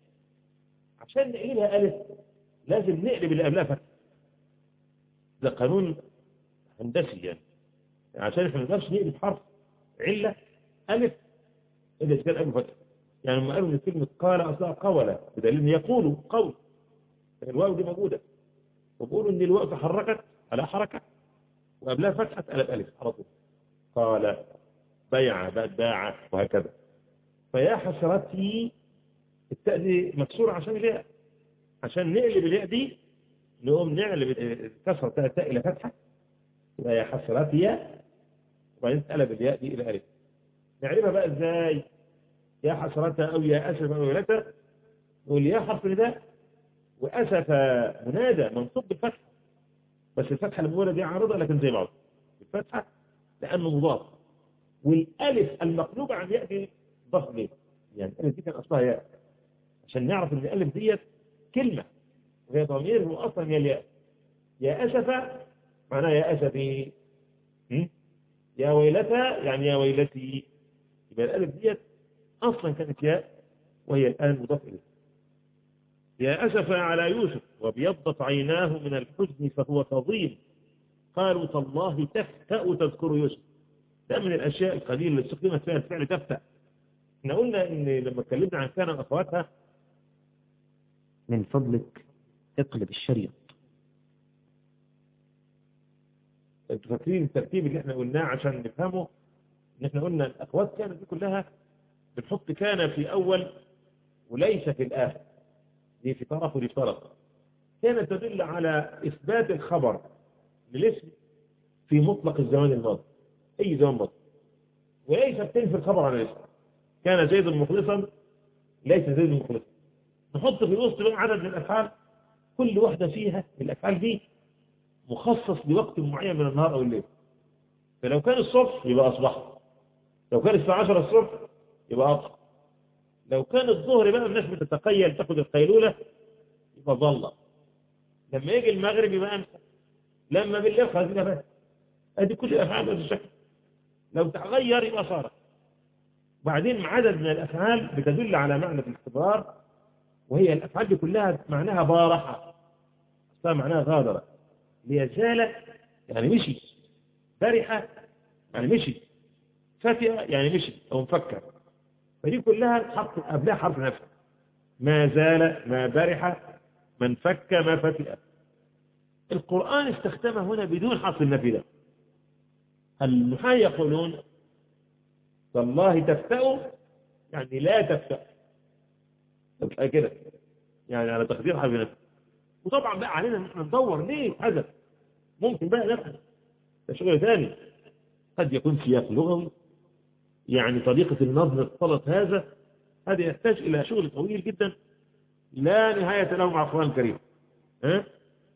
عشان نقلبها ألف لازم نقلب اللي قبلها فتح. ده قانون هندسي يعني. عشان إحنا ما نقدرش نقلب حرف علة ألف إذا كان قبله فتح. يعني لما قالوا إن كلمة قال أصلها قولة، بدليل إن يقولوا قول، الواو دي موجودة، وبيقولوا إن الواو تحركت على حركة وقبلها فتحة قلب ألف على طول. قال، بيع، باع، وهكذا. فيا حسرتي التاء دي مكسورة عشان الياء، عشان نقلب الياء دي نقوم نقلب كسر تاء إلى فتحة، يبقى يا حسرتي يا، وبعدين تقلب الياء دي إلى ألف. نعرفها بقى إزاي؟ يا حسرتها أو يا أسف أو ويلتها، نقول يا حرف نداء، وأسف منادى منصوب بالفتحة، بس الفتحة المولى دي عارضة لكن زي بعض الفتحة لأنه مضاف. والألف المقلوبة عن ياء دي ضاف ليه؟ يعني الألف دي كان أصلها ياء، عشان نعرف إن الألف ديت كلمة وهي ضمير هو أصلا هي الياء. يا أسف معناها يا أسفي، يا ويلتا يعني يا ويلتي. يبقى الألف ديت أصلا كانت ياء وهي الآن مضاف إليه. يا أسف على يوسف وابيضت عيناه من الحزن فهو كظيم، قالوا تالله تفتأ تذكر يوسف. ده من الأشياء القليلة اللي استخدمت فيها الفعل تفتأ. احنا قلنا إن لما اتكلمنا عن كان أخواتها، من فضلك اقلب الشريط. انتوا فاكرين الترتيب اللي احنا قلناه عشان نفهمه؟ ان احنا قلنا الأخوات كانت دي كلها بنحط كان في أول وليس في الآخر، دي في طرف ودي في طرف. كانت تدل على إثبات الخبر للاسم في مطلق الزمان الماضي، أي زمان ماضي، وليس بتنفي الخبر عن الاسم. كان زيد مخلصا، ليس زيد مخلصا. نحط في الوسط بقى عدد من الأفعال، كل واحدة فيها من الأفعال دي مخصص لوقت معين من النهار أو الليل. فلو كان الصبح يبقى أصبح، لو كان الساعة عشرة الصبح يبقى أضحى. لو كان الظهر بقى الناس بتتقيل تاخد القيلولة يبقى ظل. لما يجي المغرب يبقى أمسى. لما بالليل خلاص يبقى بس. أدي كل الأفعال بهذا الشكل. لو تغير يبقى صار. وبعدين عدد من الأفعال بتدل على معنى الاستمرار، وهي الأفعال دي كلها معناها بارحة، أصلا معناها غادرة. ليزال يعني مشي، برحة يعني مشي، فتئة يعني مشي أو مفكر. فدي كلها تحط قبلها حرف نفي. ما زال، ما برح، ما انفك، ما فتئ. القرآن استخدمه هنا بدون حرف النفي ده. النحاة يقولون والله تفتأ يعني لا تفتأ كده، يعني على تقدير حرف نفي. وطبعا بقى علينا ان احنا ندور ليه حذف. ممكن بقى نفهم ده شغل ثاني، قد يكون سياق لغوي، يعني طريقة النظم اختلط هذا، هذا يحتاج إلى شغل طويل جدا لا نهاية له مع القرآن الكريم. ها؟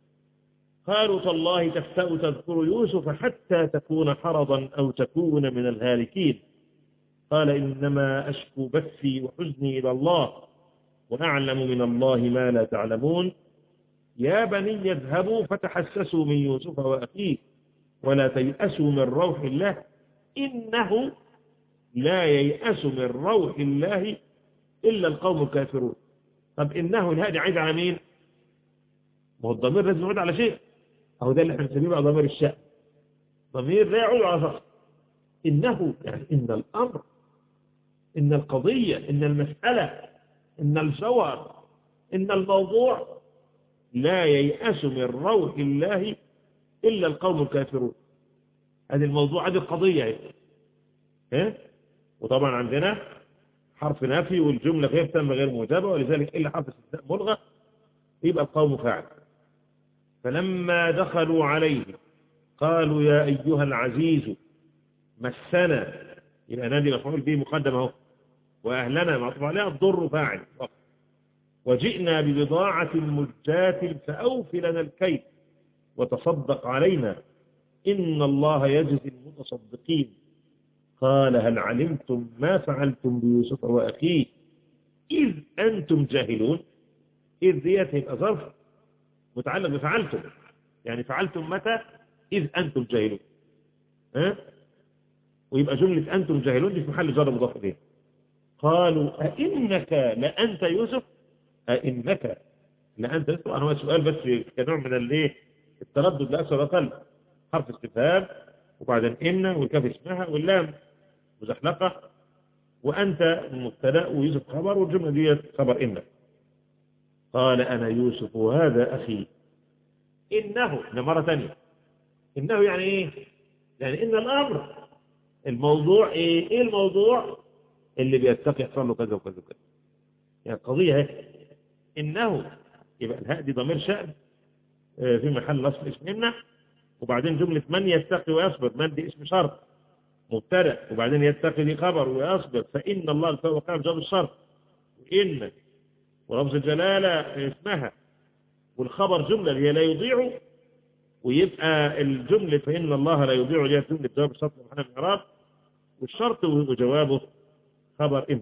قالوا تالله تفتأ تذكر يوسف حتى تكون حرضا أو تكون من الهالكين. قال إنما أشكو بثي وحزني إلى الله وأعلم من الله ما لا تعلمون. يا بني اذهبوا فتحسسوا من يوسف وأخيه ولا تيأسوا من روح الله إنه لا ييأس من روح الله إلا القوم الكافرون. طب إنه الهادي عايد على مين؟ ما هو الضمير لازم يعود على شيء، أهو ده اللي احنا بنسميه بقى ضمير الشأن. ضمير لا يعود على شخص. إنه يعني إن الأمر، إن القضية، إن المسألة، إن الجوهر، إن الموضوع لا ييأس من روح الله إلا القوم الكافرون. هذه الموضوع، هذه القضية. ها؟ وطبعا عندنا حرف نفي والجملة غير تامة غير موجبة، ولذلك إلا حرف استثناء ملغى يبقى القوم فاعل. فلما دخلوا عليه قالوا يا أيها العزيز مسنا، يبقى نادي مفعول به مقدم اهو، وأهلنا معطوف عليها الضر فاعل. وجئنا ببضاعة مزجاة فأوف لنا الكيل وتصدق علينا إن الله يجزي المتصدقين. قال هل علمتم ما فعلتم بيوسف وأخيه إذ أنتم جاهلون. إذ ديت هيبقى ظرف متعلق بفعلتم، يعني فعلتم متى؟ إذ أنتم جاهلون. ها؟ ويبقى جملة أنتم جاهلون دي في محل جر مضاف إليه. قالوا أئنك لأنت يوسف، أئنك لأنت يوسف. أنا هو سؤال بس كنوع من الايه التردد لا أكثر أقل. حرف استفهام وبعدين إن والكاف اسمها واللام مزحلقة وأنت مبتدأ ويوسف خبر والجملة دي خبر إن. قال أنا يوسف وهذا أخي. إنه مرة ثانية. إنه يعني إيه؟ يعني إن الأمر الموضوع إيه؟ إيه الموضوع اللي بيتقي يحصل له كذا وكذا وكذا. يعني القضية هي إنه، يبقى الهاء دي ضمير شأن في محل نصب اسم إن، وبعدين جملة من يتقي ويصبر، من دي اسم شرط مبتدأ، وبعدين يتقي دي خبر ويصبر، فإن الله الفاء وقام جواب الشرط، وإن ولفظ الجلالة اسمها، والخبر جملة اللي هي لا يضيع، ويبقى الجملة فإن الله لا يضيع اللي هي جملة جواب الشرط محل الإعراب، والشرط وجوابه خبر إن.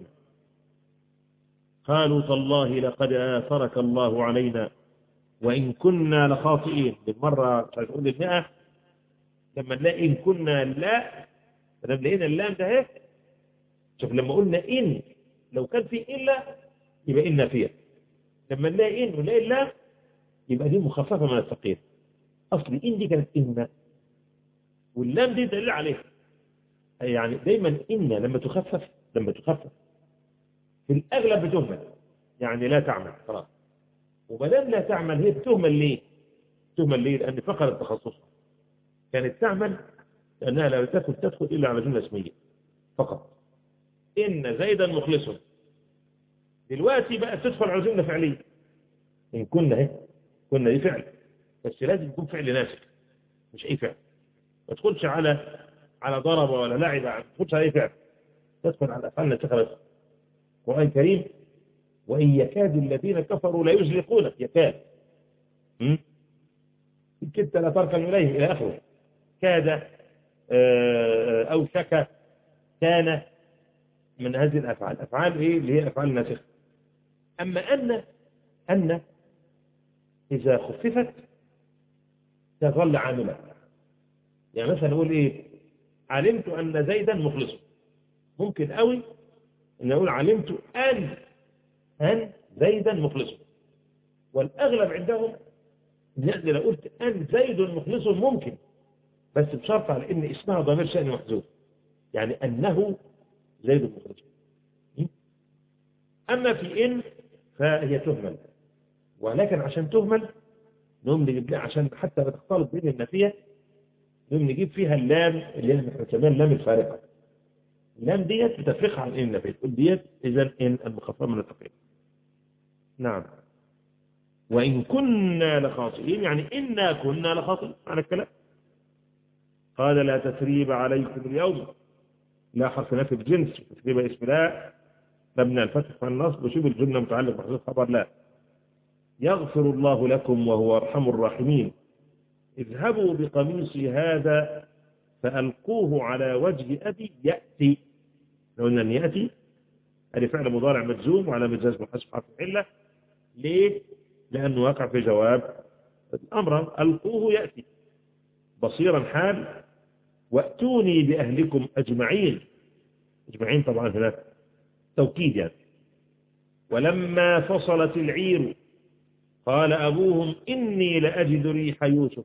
قالوا تالله لقد آثرك الله علينا وإن كنا لخاطئين. بالمرة مش هتقول المئة لما نلاقي إن كنا لا، لما لقينا اللام ده اهي. شوف لما قلنا إن لو كان في إلا يبقى إن فيها، لما نلاقي إن ونلاقي اللام يبقى دي مخففة من الثقيل. أصل إن دي كانت إن واللام دي دليل عليها. يعني دايما إن لما تخفف لما تخفف في الأغلب بتهمل، يعني لا تعمل خلاص. وبدل لا تعمل هي بتهمل ليه؟ تهمل ليه؟ لأن فقرت تخصصها. كانت تعمل لأنها لا تدخل تدخل إلا على جملة اسمية فقط. إن زيدا مخلص دلوقتي بقى تدخل على جملة فعلية. إن كنا اهي كنا دي فعل، بس لازم يكون فعل ناسك مش أي فعل. ما تدخلش على على ضرب ولا لعب، ما تدخلش على أي فعل، تدخل على أفعال ناسخة بس. القرآن الكريم وإن يكاد الذين كفروا لا يزلقونك، يكاد كدت لا تركن إليهم إلى آخره. كاد أو شك كان من هذه الأفعال. أفعال إيه اللي هي أفعال ناسخة. أما أن أن إذا خففت تظل عاملة. يعني مثلا نقول إيه؟ علمت أن زيدا مخلص. ممكن قوي أن أقول علمت أن أن زيدا مخلص، والأغلب عندهم يعني لو قلت أن زيد مخلص ممكن، بس بشرط على إن اسمها ضمير شأن محذوف، يعني أنه زيد مخلص. أما في إن فهي تهمل، ولكن عشان تهمل نقوم نجيب لها عشان حتى لا تختلط بين النفية، نقوم نجيب فيها اللام اللي احنا بنسميها اللام الفارقة. اللام ديت بتفرقها عن إن النفية، تقول ديت إذا إن المخففة من الثقيل. نعم. وإن كنا لخاطئين، يعني إنا كنا لخاطئين على الكلام. قال لا تثريب عليكم اليوم، لا حرف نفي الجنس، تثريب اسم لا مبنى الفتح والنصب وشوف الجملة متعلق بحذف خبر لا. يغفر الله لكم وهو أرحم الراحمين. اذهبوا بقميصي هذا فألقوه على وجه أبي يأتي. لو أن يأتي هذه فعل مضارع مجزوم وعلى مجاز محذوف حرف العلة. ليه؟ لأنه وقع في جواب الأمر. ألقوه يأتي بصيرا حال وأتوني بأهلكم أجمعين. أجمعين طبعا هنا توكيد يعني. ولما فصلت العير قال أبوهم إني لأجد ريح يوسف.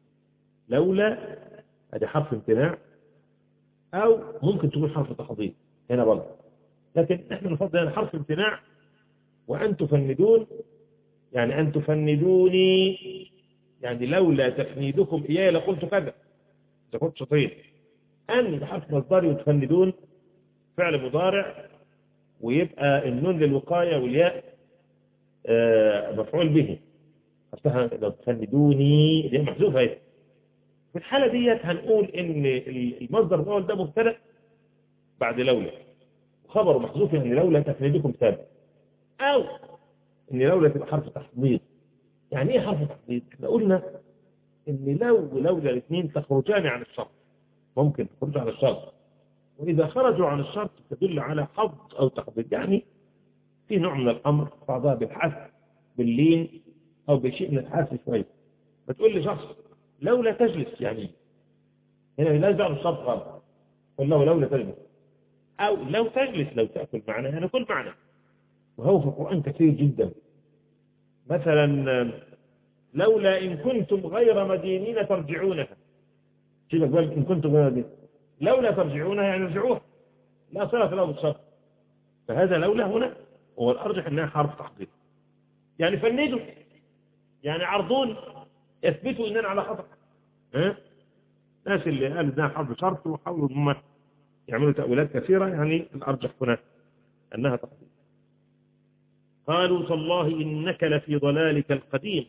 لولا هذا حرف امتناع، أو ممكن تكون حرف تحضير هنا برضه، لكن احنا نفضل هنا حرف امتناع. وأن تفندون يعني أن تفندوني، يعني لولا تفنيدكم إياه لقلت كذا إذا كنت شاطرين. أن حرف مصدري وتفندون فعل مضارع، ويبقى النون للوقاية والياء مفعول به. حتى لو تفندوني دي محذوفة اهي. في الحالة ديت هنقول إن المصدر الأول ده مبتدأ بعد لولا، وخبره محذوف يعني لولا تفنيدكم ثابت، أو إن لولا تبقى حرف تحضير. يعني إيه حرف تحضير؟ إحنا قلنا إن لو ولولا الاثنين تخرجان عن الشرط، ممكن تخرج عن الشرط، وإذا خرجوا عن الشرط تدل على حظ أو تحضير. يعني في نوع من الأمر، بعضها بالحث باللين أو بشيء من الحث شوية. بتقول لي شخص لولا تجلس، يعني هنا لا يجعل الشرط غلط، قل له لولا تجلس، أو لو تجلس لو تأكل معنا يعني كل معنا. وهو في القرآن كثير جدا. مثلا لولا إن كنتم غير مدينين ترجعونها. سيبك بقى إن كنتم غير مدينين، لولا ترجعونها يعني ارجعوها، لا صلة له بالشرط. فهذا لولا هنا هو الأرجح أنها حرف تحضير. يعني فندوا، يعني عرضون، يثبتوا أننا على خطأ. ها؟ الناس اللي قالوا أنها حرف شرط وحاولوا هم يعملوا تأويلات كثيرة، يعني الأرجح هنا أنها تحضير. قالوا تالله إنك لفي ضلالك القديم.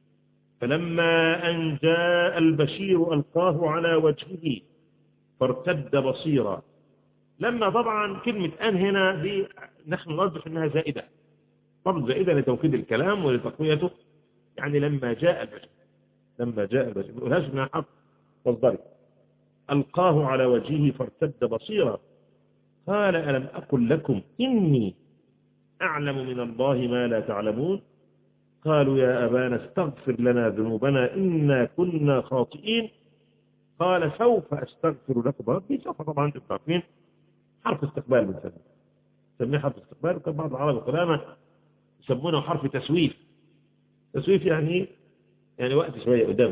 فلما أن جاء البشير ألقاه على وجهه فارتد بصيرا. لما طبعا كلمة أن هنا دي نحن نرجح أنها زائدة، طبعا زائدة لتوكيد الكلام ولتقويته. يعني لما جاء البشير، لما جاء البشير ما قلهاش انها حرف مصدري. ألقاه على وجهه فارتد بصيرا قال ألم أقل لكم إني أعلم من الله ما لا تعلمون. قالوا يا أبانا استغفر لنا ذنوبنا إنا كنا خاطئين. قال سوف أستغفر لكم ربي. سوف طبعا أنتم عارفين حرف استقبال بنسميه، نسميه حرف استقبال. وكان بعض العرب القدامى يسمونه حرف تسويف. تسويف يعني يعني وقت شوية قدام.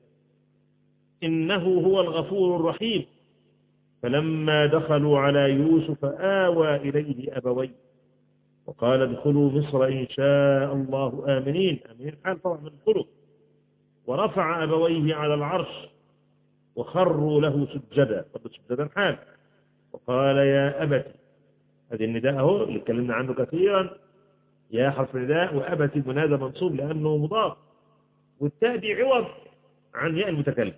إنه هو الغفور الرحيم. فلما دخلوا على يوسف آوى إليه أبويه وقال ادخلوا مصر إن شاء الله آمنين. آمنين حال طبعا من الدخول. ورفع أبويه على العرش وخروا له سجدا، طب سجدا حال. وقال يا أبت، هذه النداء هو اللي اتكلمنا عنه كثيرا، يا حرف نداء، وأبت منادى منصوب لأنه مضاف، والتاء دي عوض عن ياء المتكلم.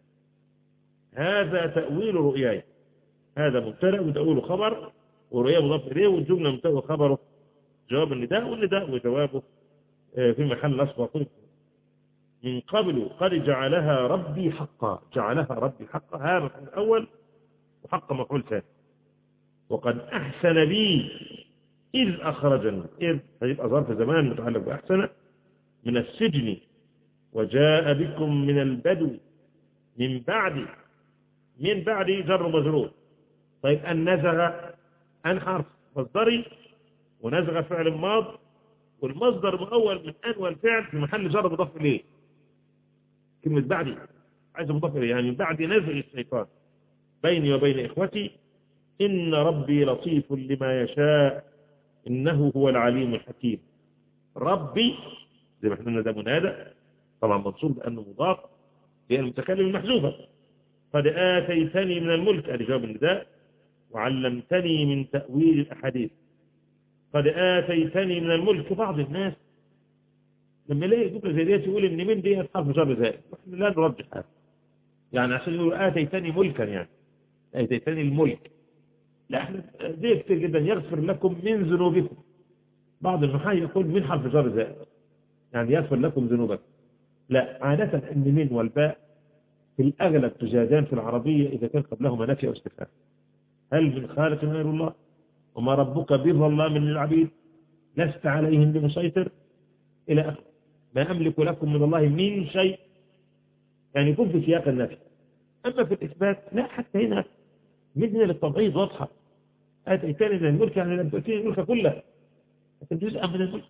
هذا تأويل رؤياي، هذا مبتدأ وتأويل خبر، ورؤيا مضاف إليه، والجملة مبتدأ وخبره جواب النداء، والنداء وجوابه في محل نصب وقلت من قبل قد جعلها ربي حقا. جعلها ربي حقا، هذا مفعول أول وحق مفعول ثاني. وقد أحسن بي إذ أخرجني. إذ هيبقى ظرف زمان متعلق بأحسن من السجن، وجاء بكم من البدو من بعد، من بعد جر مجرور. طيب أن نزغ، أن حرف مصدري، ونزغ فعل ماض، والمصدر مؤول من أن والفعل في محل جر مضاف إليه. كلمة بعدي عايز مضاف إليه، يعني من بعد نزغ الشيطان بيني وبين إخوتي إن ربي لطيف لما يشاء إنه هو العليم الحكيم. ربي زي ما احنا قلنا ده منادى طبعا منصوب لأنه مضاف، هي المتكلم المحذوفة. قد آتيتني من الملك، ادي جواب النداء، وعلمتني من تأويل الأحاديث. قد آتيتني من الملك. بعض الناس لما يلاقي جملة زي دي يقول إن من دي حرف جر زائد، واحنا لا نرجح هذا، يعني عشان يقولوا آتيتني ملكا، يعني آتيتني الملك. لا، احنا زي كتير جدا يغفر لكم من ذنوبكم. بعض النحاة يقول من حرف جر زائد، يعني يغفر لكم ذنوبكم. لا، عادة ان من والباء في الأغلب تجازان في العربية إذا كان قبلهما نفي أو استفهام. هل من خالق غير الله؟ وما ربك بظلام للعبيد؟ لست عليهم بمسيطر، إلى آخره. ما أملك لكم من الله من شيء، يعني يكون في سياق النفي. أما في الإثبات لا، حتى هنا من هنا للتبعيض واضحة. آتيتني من الملك يعني لم تؤتيني الملك كله، لكن جزءا من الملك.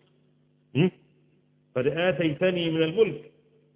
قد آتيتني من الملك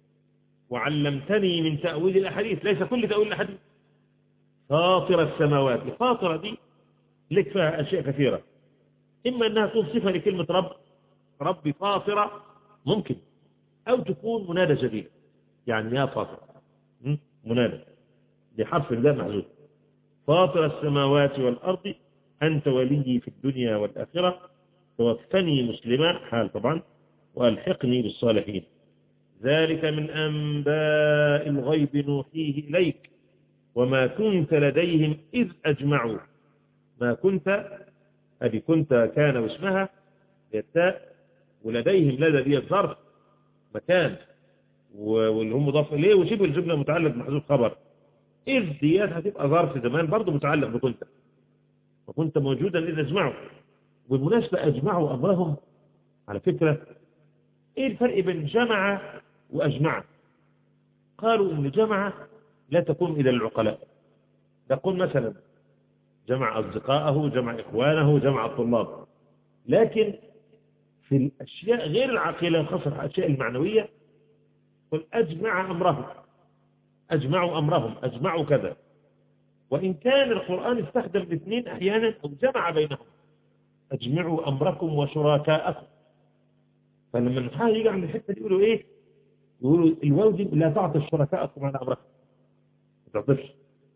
وعلمتني من تأويل الأحاديث، ليس كل تأويل الأحاديث. فاطر السماوات، الفاطرة دي لك فيها أشياء كثيرة، إما أنها تكون صفة لكلمة رب، ربي فاطرة ممكن، أو تكون منادى جديد، يعني يا فاطر منادى بحرف لا محذوف. فاطر السماوات والأرض أنت ولي في الدنيا والآخرة توفني مسلما، حال طبعا، وألحقني بالصالحين. ذلك من أنباء الغيب نوحيه إليك وما كنت لديهم إذ أجمعوا. ما كنت أدي كنت كان واسمها يتاء، ولديهم لدى دي الظرف مكان واللي هم مضاف إليه، وشبه الجملة متعلق بمحذوف خبر. إذ ديات هتبقى ظرف زمان برضه متعلق بكنت، وكنت موجودا إذ أجمعوا. والمناسبة أجمعوا أمرهم، على فكرة إيه الفرق بين جمع وأجمع؟ قالوا إن جمع لا تكون إلى العقلاء، تقول مثلا جمع أصدقائه، جمع إخوانه، جمع الطلاب. لكن في الأشياء غير العاقلة، خاصة الأشياء المعنوية، قل أجمع أمرهم، أجمعوا أمرهم، أجمعوا كذا. وإن كان القرآن استخدم الاثنين أحيانا أو جمع بينهم، أجمعوا أمركم وشركاءكم. فلما النحاة يجي عند الحتة دي يقولوا إيه؟ يقولوا الواو دي لا تعطي شركاءكم على أمركم، ما تعطيش،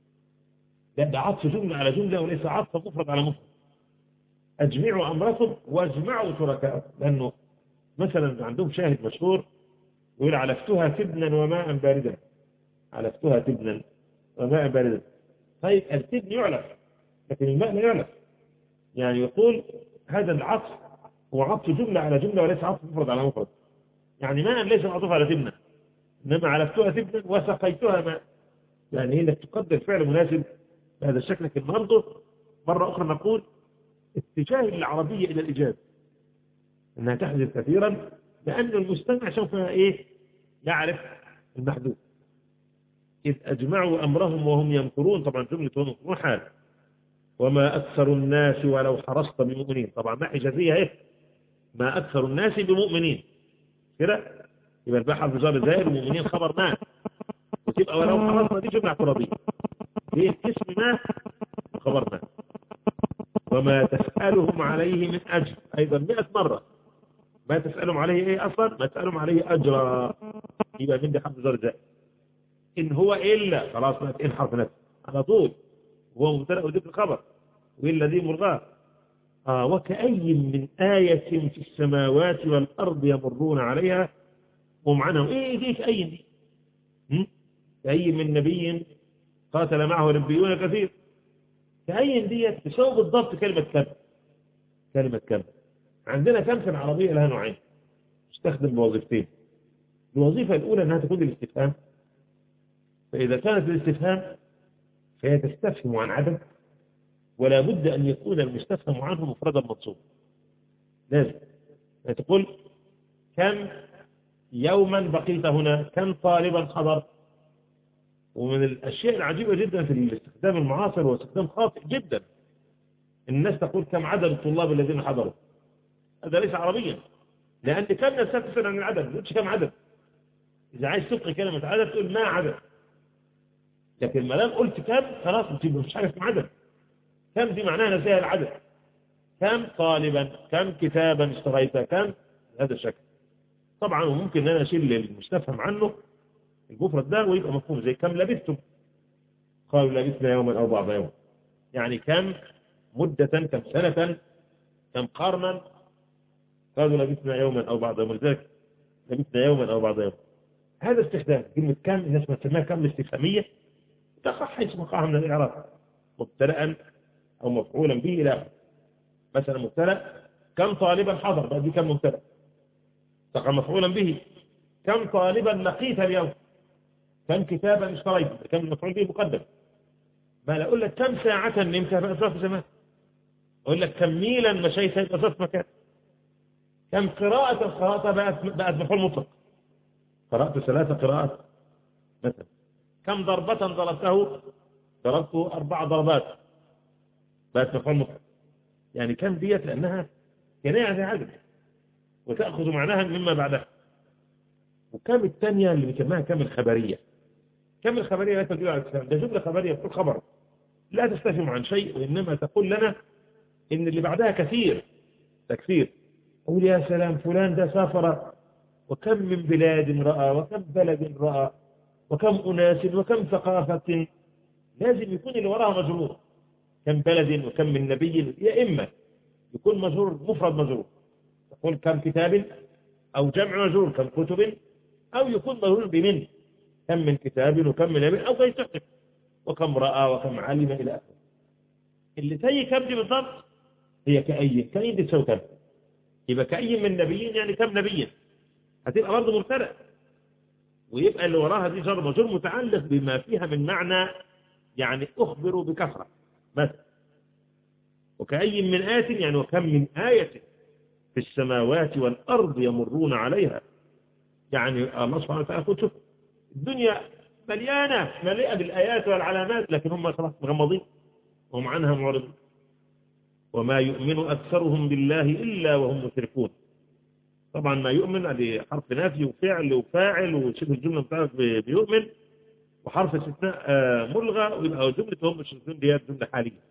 لا ده عطف جملة على جملة وليس عطف مفرد على مفرد. أجمعوا أمركم واجمعوا شركاءكم، لأنه مثلا عندهم شاهد مشهور يقول علفتها تبنا وماء باردا، علفتها تبنا وماء باردا. طيب التبن يعلف لكن الماء لا يعلف، يعني يقول هذا العطف هو عطف جملة على جملة وليس عطف مفرد على مفرد. يعني ماء ليس معطوف على تبنا، إنما علفتها تبنا وسقيتها ماء، يعني انك تقدر فعل مناسب بهذا الشكل. لكن برضه مرة أخرى نقول اتجاه العربية إلى الإيجاب أنها تحدث كثيرا، لأن المستمع سوف إيه يعرف المحذوف. إذ أجمعوا أمرهم وهم يمكرون، طبعا جملة وهم يمكرون حال. وما أكثر الناس ولو حرصت بمؤمنين، طبعا ما حجازية إيه، ما أكثر الناس بمؤمنين كده، يبقى الباء حرف جر زائد ومؤمنين خبر ما، وتبقى ولو حرصنا دي جملة اعتراضية، دي اسم ما خبر ما. وما تسألهم عليه من أجر، أيضا مئة مرة ما تسألهم عليه إيه أصلا، ما تسألهم عليه أجر، يبقى من دي حرف جر زائد. إن هو إلا خلاص ما إن حرف نفس على طول، وهو مبتدأ وذكر الخبر، وإلا ذي مرغاه. آه وكأي من آية في السماوات والأرض يمرون عليها هم عنهم. إيه دي كأي دي؟ كأي من نبي قاتل معه نبيون كثير. كأي دي تساوي بالضبط كلمة كم. كلمة كم عندنا كم في العربية لها نوعين تستخدم بوظيفتين. الوظيفة الأولى أنها تكون الاستفهام، فإذا كانت الاستفهام فهي تستفهم عن عدم، ولا بد أن يكون المستفهم عنه مفردا منصوبا، لازم تقول كم يوما بقيت هنا، كم طالبا حضرت. ومن الأشياء العجيبة جدا في الاستخدام المعاصر واستخدام خاطئ جدا، الناس تقول كم عدد الطلاب الذين حضروا، هذا ليس عربيا، لأن كم نفسها تسأل عن العدد، ما تقولش كم عدد. إذا عايز تبقي كلمة عدد تقول ما عدد، لكن ما دام قلت كم خلاص انت مش عارف كم عدد. كم دي معناها نسيها العدد. كم طالبا، كم كتابا اشتريت، كم هذا الشكل. طبعا وممكن ان انا اشيل المستفهم عنه المفرد ده ويبقى مفهوم، زي كم لبثتم، قالوا لبثنا يوما او بعض يوم، يعني كم مدة، كم سنة، كم قرنا، قالوا لبثنا يوما او بعض يوم، لذلك لبثنا يوما او بعض يوم. هذا استخدام كلمة كم، الناس تسميها كم الاستفهامية، تقع حيث وقعها من الإعراب، مبتدأ أو مفعولا به إلى آخره. مثلا مبتدأ كم طالبا حضر، بقى دي كم مبتدأ تقع مفعولا به. كم طالبا لقيت اليوم، كم كتابا اشتريت، كم مفعول به مقدم. ما لا أقول لك كم ساعة نمت بقى ظرف زمان، أقول لك كم ميلا مشيت بقى ظرف مكان. كم قراءة قرأت بقت بقت مفعول مطلق، قرأت ثلاثة قراءات مثلا. كم ضربة ضربته، ضربته أربع ضربات، بقت مفعول مطلق. يعني كم ديت لأنها كناية عن عدد وتأخذ معناها مما بعدها. وكم الثانية اللي بنسميها كم الخبرية. كم الخبرية لا تدل على الكلام، ده جملة خبرية بتقول خبر لا تستفهم عن شيء، وإنما تقول لنا إن اللي بعدها كثير تكثير. قول يا سلام فلان ده سافر، وكم من بلاد رأى، وكم بلد رأى، وكم أناس، وكم ثقافة. لازم يكون اللي وراها مجرور. كم بلد وكم من نبي، يا إما يكون مجرور مفرد مجرور، تقول كم كتاب، أو جمع مجرور كم كتب، أو يكون مجرور بمن، كم من كتاب وكم من نبي، أو كي تحقق وكم رأى وكم علم إلى آخره. اللي زي كم دي بالضبط هي كأي، كأي دي تساوي كم، يبقى كأي من نبيين يعني كم نبيا، هتبقى برضه مبتدأ، ويبقى اللي وراها دي جر مجرور متعلق بما فيها من معنى، يعني أخبروا بكثرة مثلا. وكأي من آية يعني وكم من آية في السماوات والأرض يمرون عليها، يعني الله سبحانه وتعالى كتب الدنيا مليانة مليئة بالآيات والعلامات، لكن هم خلاص مغمضين وهم عنها معرضون. وما يؤمن أكثرهم بالله إلا وهم مشركون. طبعا ما يؤمن هذه حرف نافي وفعل وفاعل وشبه الجملة بتاعت بيؤمن، وحرف استثناء ملغى، ويبقى جملة وهم مشركون دي جملة حالية.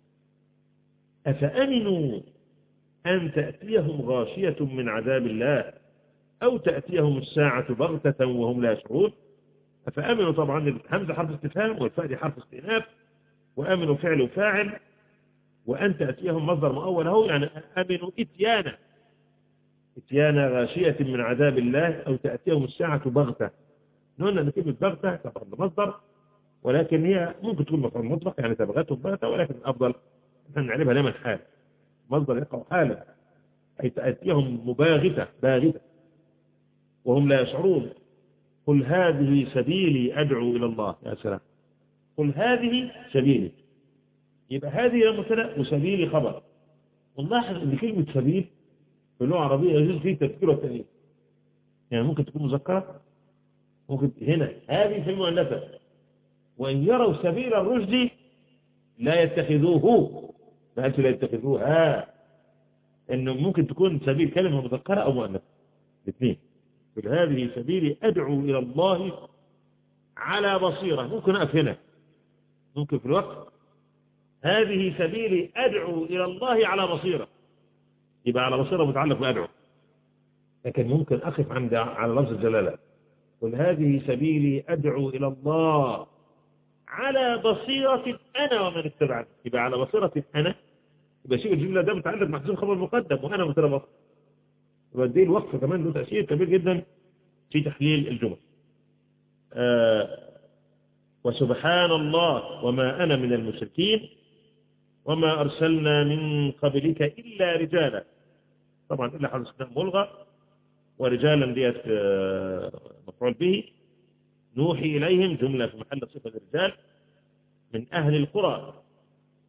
أفأمنوا أن تأتيهم غاشية من عذاب الله أو تأتيهم الساعة بغتة وهم لا يشعرون. أفأمنوا طبعا الهمزة حرف استفهام والفاء دي حرف استئناف، وأمنوا فعل وفاعل، وأن تأتيهم مصدر مؤول اهو، يعني أمنوا إتيانا، إتيانا غاشية من عذاب الله أو تأتيهم الساعة بغتة. نقولنا أن كلمة بغتة تفضل مصدر، ولكن هي ممكن تكون مفعول مطلق يعني تبغتهم بغتة، ولكن الأفضل أن نعرفها دائما حال، مصدر يقع حالا، أي تأتيهم مباغتة باغتة وهم لا يشعرون. قل هذه سبيلي أدعو إلى الله. يا سلام، قل هذه سبيلي، يبقى هذه مبتدأ وسبيلي خبر. ونلاحظ ان كلمة سبيل في اللغة العربية يجوز فيه التذكير والتأنيث، يعني ممكن تكون مذكرة، ممكن هنا هذه في المؤنثة. وإن يروا سبيل الرشد لا يتخذوه، ما لا يتخذوها، إنه ممكن تكون سبيل كلمة مذكرة أو مؤنثة الاثنين. قل هذه سبيلي أدعو إلى الله على بصيرة، ممكن أقف هنا، ممكن في الوقت هذه سبيلي أدعو إلى الله على بصيرة، يبقى على بصيرة متعلق بأدعو، لكن ممكن أقف عند على لفظ الجلالة. قل هذه سبيلي أدعو إلى الله على بصيرة أنا ومن اتبعني، يبقى على بصيرة أنا، يبقى شيء الجملة ده متعلق محذوف خبر مقدم وأنا مثل بصر، يبقى دي الوقف كمان له تأثير كبير جدا في تحليل الجمل. آه وسبحان الله وما أنا من المشركين وما أرسلنا من قبلك إلا رجالا، طبعا إلا حرف استثناء ملغى، ورجالا ديت مفعول به. نوحي إليهم جملة في محل صفة الرجال من أهل القرى،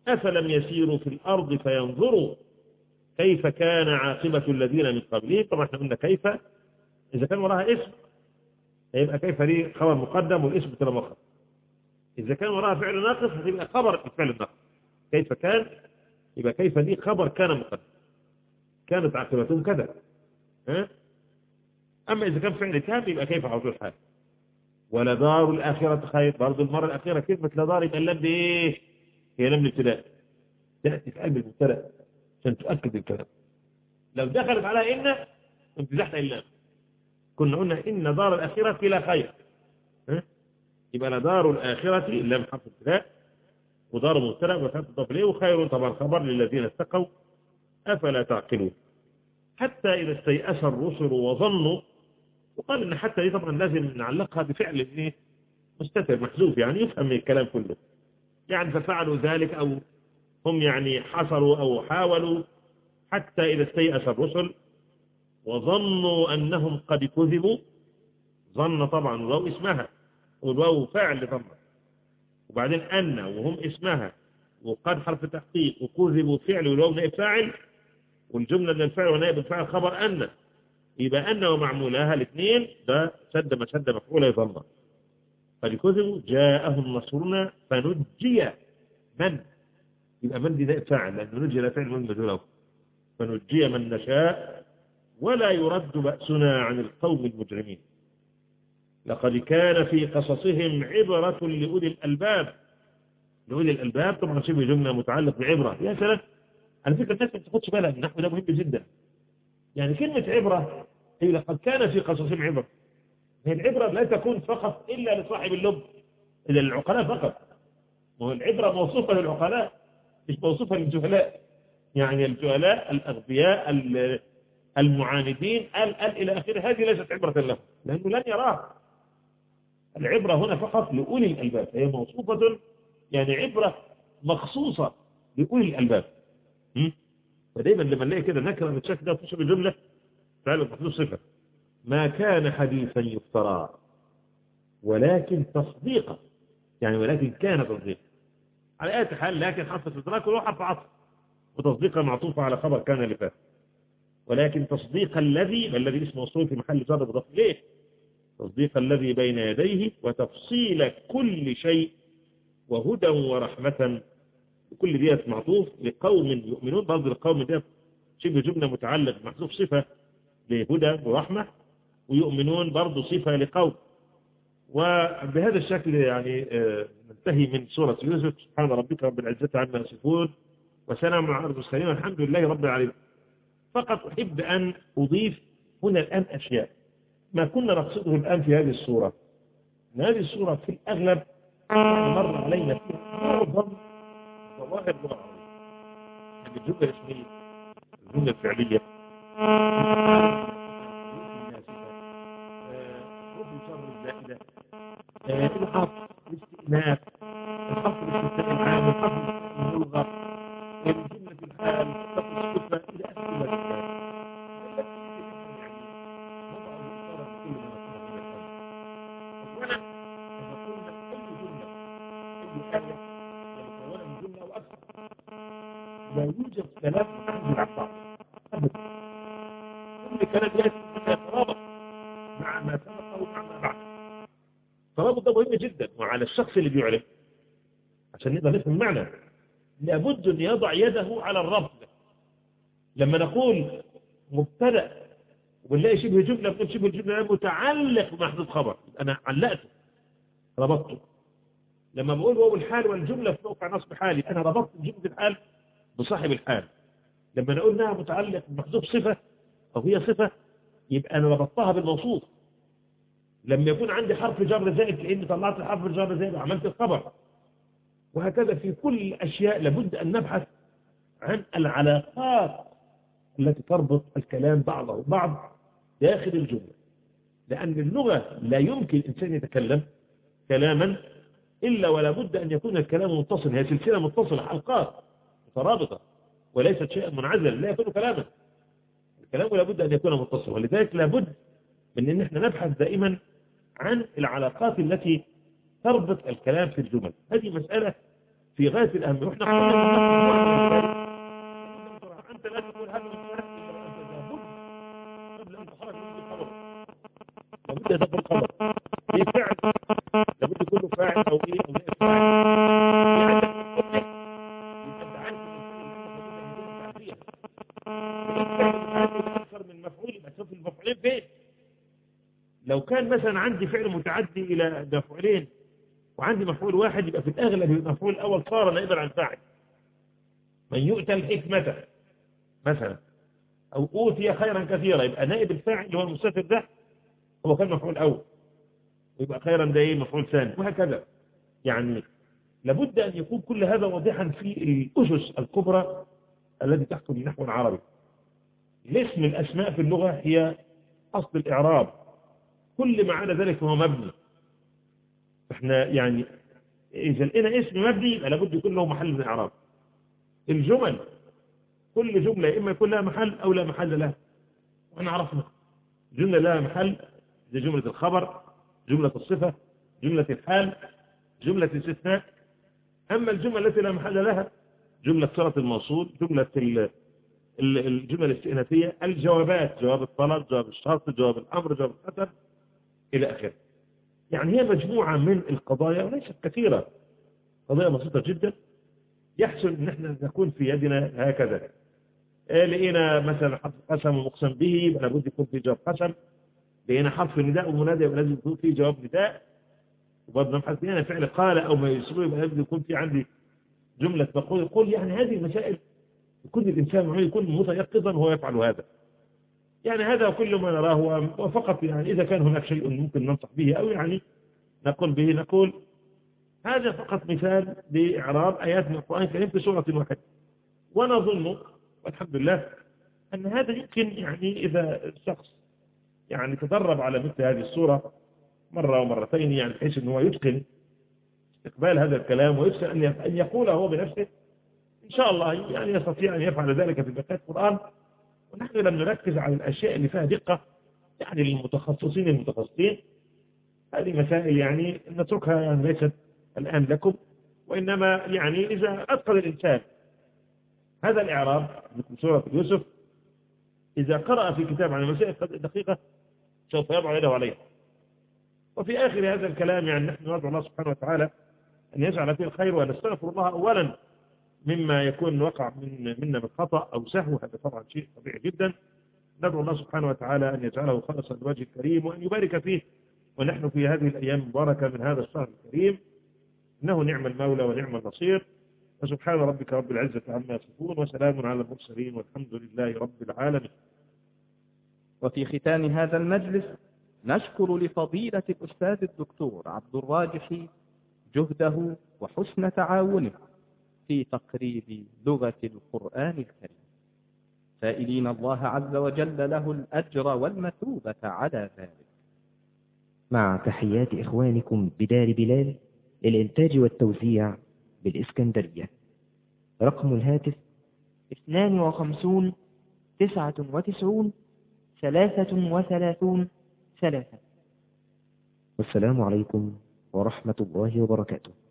أفلم يسيروا في الأرض فينظروا كيف كان عاقبة الذين من قبلهم. طبعا احنا قلنا كيف إذا كان وراها اسم هيبقى كيف دي خبر مقدم والاسم ترى مؤخر. إذا كان وراها فعل ناقص هتبقى خبر الفعل الناقص. كيف كان يبقى كيف دي خبر كان مقدم، كانت عاقبتهم كذا. ها؟ أما إذا كان فعل تام يبقى كيف على طول حال. ولدار الآخرة خير. برضه المرة الأخيرة كلمة لدار يبقى اللام دي إيه؟ هي لام الابتداء، تأتي في قلب المبتدأ عشان تؤكد الكلام. لو دخلت على إن امتزحت اللام كنا قلنا إن دار الآخرة لا خير. ها؟ يبقى لدار الآخرة اللام حرف ابتداء ودار مبتدأ وخط تضاف إليه وخير طبعا خبر للذين اتقوا أفلا تعقلون. حتى إذا استيأس الرسل وظنوا، وقال إن حتى دي طبعا لازم نعلقها بفعل إيه مستتر محذوف يعني يفهم من الكلام كله. يعني ففعلوا ذلك أو هم يعني حصروا أو حاولوا. حتى إذا استيأس الرسل وظنوا أنهم قد كذبوا. ظن طبعا الواو اسمها والواو فعل طبعا وبعدين أن وهم اسمها وقد حرف تحقيق وكذبوا فعل والواو نائب فاعل والجملة من الفعل ونائب الفاعل خبر أن. يبقى أن ومعمولها الاثنين ده سد ما سد مفعوله يظن. قد كذبوا جاءهم نصرنا فنجي من. يبقى من دي نائب فاعل لأنه نجي لا فعل من مجهوله. فنجي من نشاء ولا يرد بأسنا عن القوم المجرمين. لقد كان في قصصهم عبرة لأولي الألباب. لأولي الألباب طبعا شبه جملة متعلق بعبرة. يا سلام على فكرة الناس ما تاخدش بالها من النحو ده مهم جدا. يعني كلمة عبرة هي لقد كان في قصصهم عبرة. هي العبرة لا تكون فقط إلا لصاحب اللب إلا للعقلاء فقط. وهو العبرة موصوفة للعقلاء مش موصوفة للجهلاء. يعني الجهلاء الأغبياء المعاندين قال قال إلى آخره هذه ليست عبرة له لأنه لن يراها. العبرة هنا فقط لأولي الألباب. هي موصوفة يعني عبرة مخصوصة لأولي الألباب. فدايما لما نلاقي كده نكرة من الشكل ده تشبه الجملة فعلا محذوف صفة. ما كان حديثا يفترى ولكن تصديقا. يعني ولكن كان تصديقا على أي حال لكن حرف الإدراك وهو حرف عطف وتصديقا معطوفة على خبر كان اللي فات. ولكن تصديق الذي الذي اسمه موصول في محل جر مضاف إليه. تصديق الذي بين يديه وتفصيل كل شيء وهدى ورحمة. كل ديت معطوف لقوم يؤمنون. برضه القوم ديت شبه جملة متعلق محذوف صفة لهدى ورحمة ويؤمنون برضه صفة لقوم. وبهذا الشكل يعني ننتهي من سورة يوسف. سبحان ربك رب العزة عما يصفون وسلام على المرسلين والحمد لله رب العالمين. فقط أحب أن أضيف هنا الآن أشياء ما كنا نقصده الآن في هذه السورة. إن هذه السورة في الأغلب مر علينا فيها معظم ظواهر اللغة العربية. الجملة الاسمية الجملة الفعلية الحرف الاستئناف الحرف الاستثناء العام الحرف اللغة الجملة الحال الصفة إلى أسئلة لا يوجد كلام عن العطاء أبدا. كل كلام يترابط مع ما سبق ومع ما بعد. الترابط ده مهم جدا وعلى الشخص اللي بيعرف عشان نقدر نفهم المعنى لابد أن يضع يده على الربط. لما نقول مبتدأ ونلاقي شبه جملة بنقول شبه الجملة متعلق بمحذوف خبر أنا علقته ربطته. لما بقول هو الحال والجملة في موقع نصب حالي أنا ربطت جملة الحال بصاحب الحال. لما نقول انها متعلق بمحذوف صفة أو هي صفة يبقى أنا ربطتها بالموصوف. لما يكون عندي حرف جر زائد لأني طلعت الحرف الجر زائد وعملت الخبر. وهكذا في كل الأشياء لابد أن نبحث عن العلاقات التي تربط الكلام بعضه بعض داخل الجملة. لأن اللغة لا يمكن إنسان يتكلم كلاما إلا ولا بد أن يكون الكلام متصل. هي سلسلة متصلة حلقات مترابطة وليست شيئا منعزلا لا يكون كلاما. الكلام لا بد أن يكون متصل ولذلك لا بد من أن احنا نبحث دائما عن العلاقات التي تربط الكلام في الجمل. هذه مسألة في غاية الأهمية. وإحنا قلنا أنت لا تقول هذا قبل أن تخرج من الخبر لابد أن تكون خبر إيه فعل لابد يكون له فاعل أو إيه أو إيه فاعل يعني أنت عارف أكثر من مفعول يبقى شوف المفعولين فين. لو كان مثلا عندي فعل متعدي إلى مفعولين وعندي مفعول واحد يبقى في الأغلب المفعول الأول صار نائبا عن فاعل. من يؤتى الحكمة مثلا أو أوتي خيرا كثيرا يبقى نائب الفاعل اللي هو المستتر ده هو كان مفعول أول ويبقى خيرا ده إيه مفعول ثاني وهكذا. يعني لابد أن يكون كل هذا واضحا في الأسس الكبرى التي تحكم النحو العربي. الاسم الأسماء في اللغة هي أصل الإعراب، كل ما عدا ذلك هو مبني. فإحنا يعني إذا لقينا اسم مبني يبقى لابد يكون له محل من الإعراب. الجمل كل جملة إما يكون لها محل أو لا محل لها، وأنا عرفنا جملة لها محل زي جملة الخبر، جملة الصفة، جملة الحال، جملة الاستثناء. أما الجملة التي لا محل لها جملة صلة الموصول، جملة الجملة الاستئنافية، الجوابات، جواب الطلب، جواب الشرط، جواب الأمر، جواب القسم إلى آخره. يعني هي مجموعة من القضايا وليست كثيرة، قضايا بسيطة جدا يحسن ان احنا نكون في يدنا هكذا. لقينا مثلا حرف قسم ومقسم به يبقى لابد يكون في جواب قسم. لقينا حرف نداء ومنادى يبقى لازم يكون في جواب نداء. وبرضه نبحث لقينا فعل قال او ما يشبه يبقى لازم يكون في عندي جملة مقول يقول. يعني هذه المسائل يكون الانسان معه يكون متيقظا وهو يفعل هذا. يعني هذا كل ما نراه وفقط يعني اذا كان هناك شيء ممكن ننصح به او يعني نقول به نقول هذا فقط مثال لإعراب آيات من القرآن الكريم في سورة واحدة. ونظن والحمد لله أن هذا يمكن يعني إذا الشخص يعني تدرب على مثل هذه السورة مرة ومرتين يعني بحيث أنه يتقن استقبال هذا الكلام ويتقن أن يقوله هو بنفسه إن شاء الله يعني يستطيع أن يفعل ذلك في بقية القرآن. ونحن لم نركز على الأشياء اللي فيها دقة يعني للمتخصصين المتخصصين. هذه مسائل يعني نتركها يعني ليست الآن لكم، وإنما يعني إذا أتقن الإنسان هذا الإعراب مثل سورة يوسف إذا قرأ في كتاب عن المسائل الدقيقة سوف يضع يده عليها. وفي آخر هذا الكلام يعني نحن ندعو الله سبحانه وتعالى أن يجعل فيه الخير ونستغفر الله أولا مما يكون وقع من منا من خطأ أو سهو، هذا طبعا شيء طبيعي جدا. ندعو الله سبحانه وتعالى أن يجعله خالصا لوجه الكريم وأن يبارك فيه ونحن في هذه الأيام المباركة من هذا الشهر الكريم. إنه نعم المولى ونعم النصير. وسبحان ربك رب العزة عما يصفون وسلام على المرسلين والحمد لله رب العالمين. وفي ختام هذا المجلس نشكر لفضيلة الأستاذ الدكتور عبد الراجح جهده وحسن تعاونه في تقريب لغة القرآن الكريم، سائلين الله عز وجل له الأجر والمثوبة على ذلك. مع تحيات إخوانكم بدار بلال للإنتاج والتوزيع بالإسكندرية. رقم الهاتف اثنان وخمسون تسعة وتسعون ثلاثة وثلاثون ثلاثة. والسلام عليكم ورحمة الله وبركاته.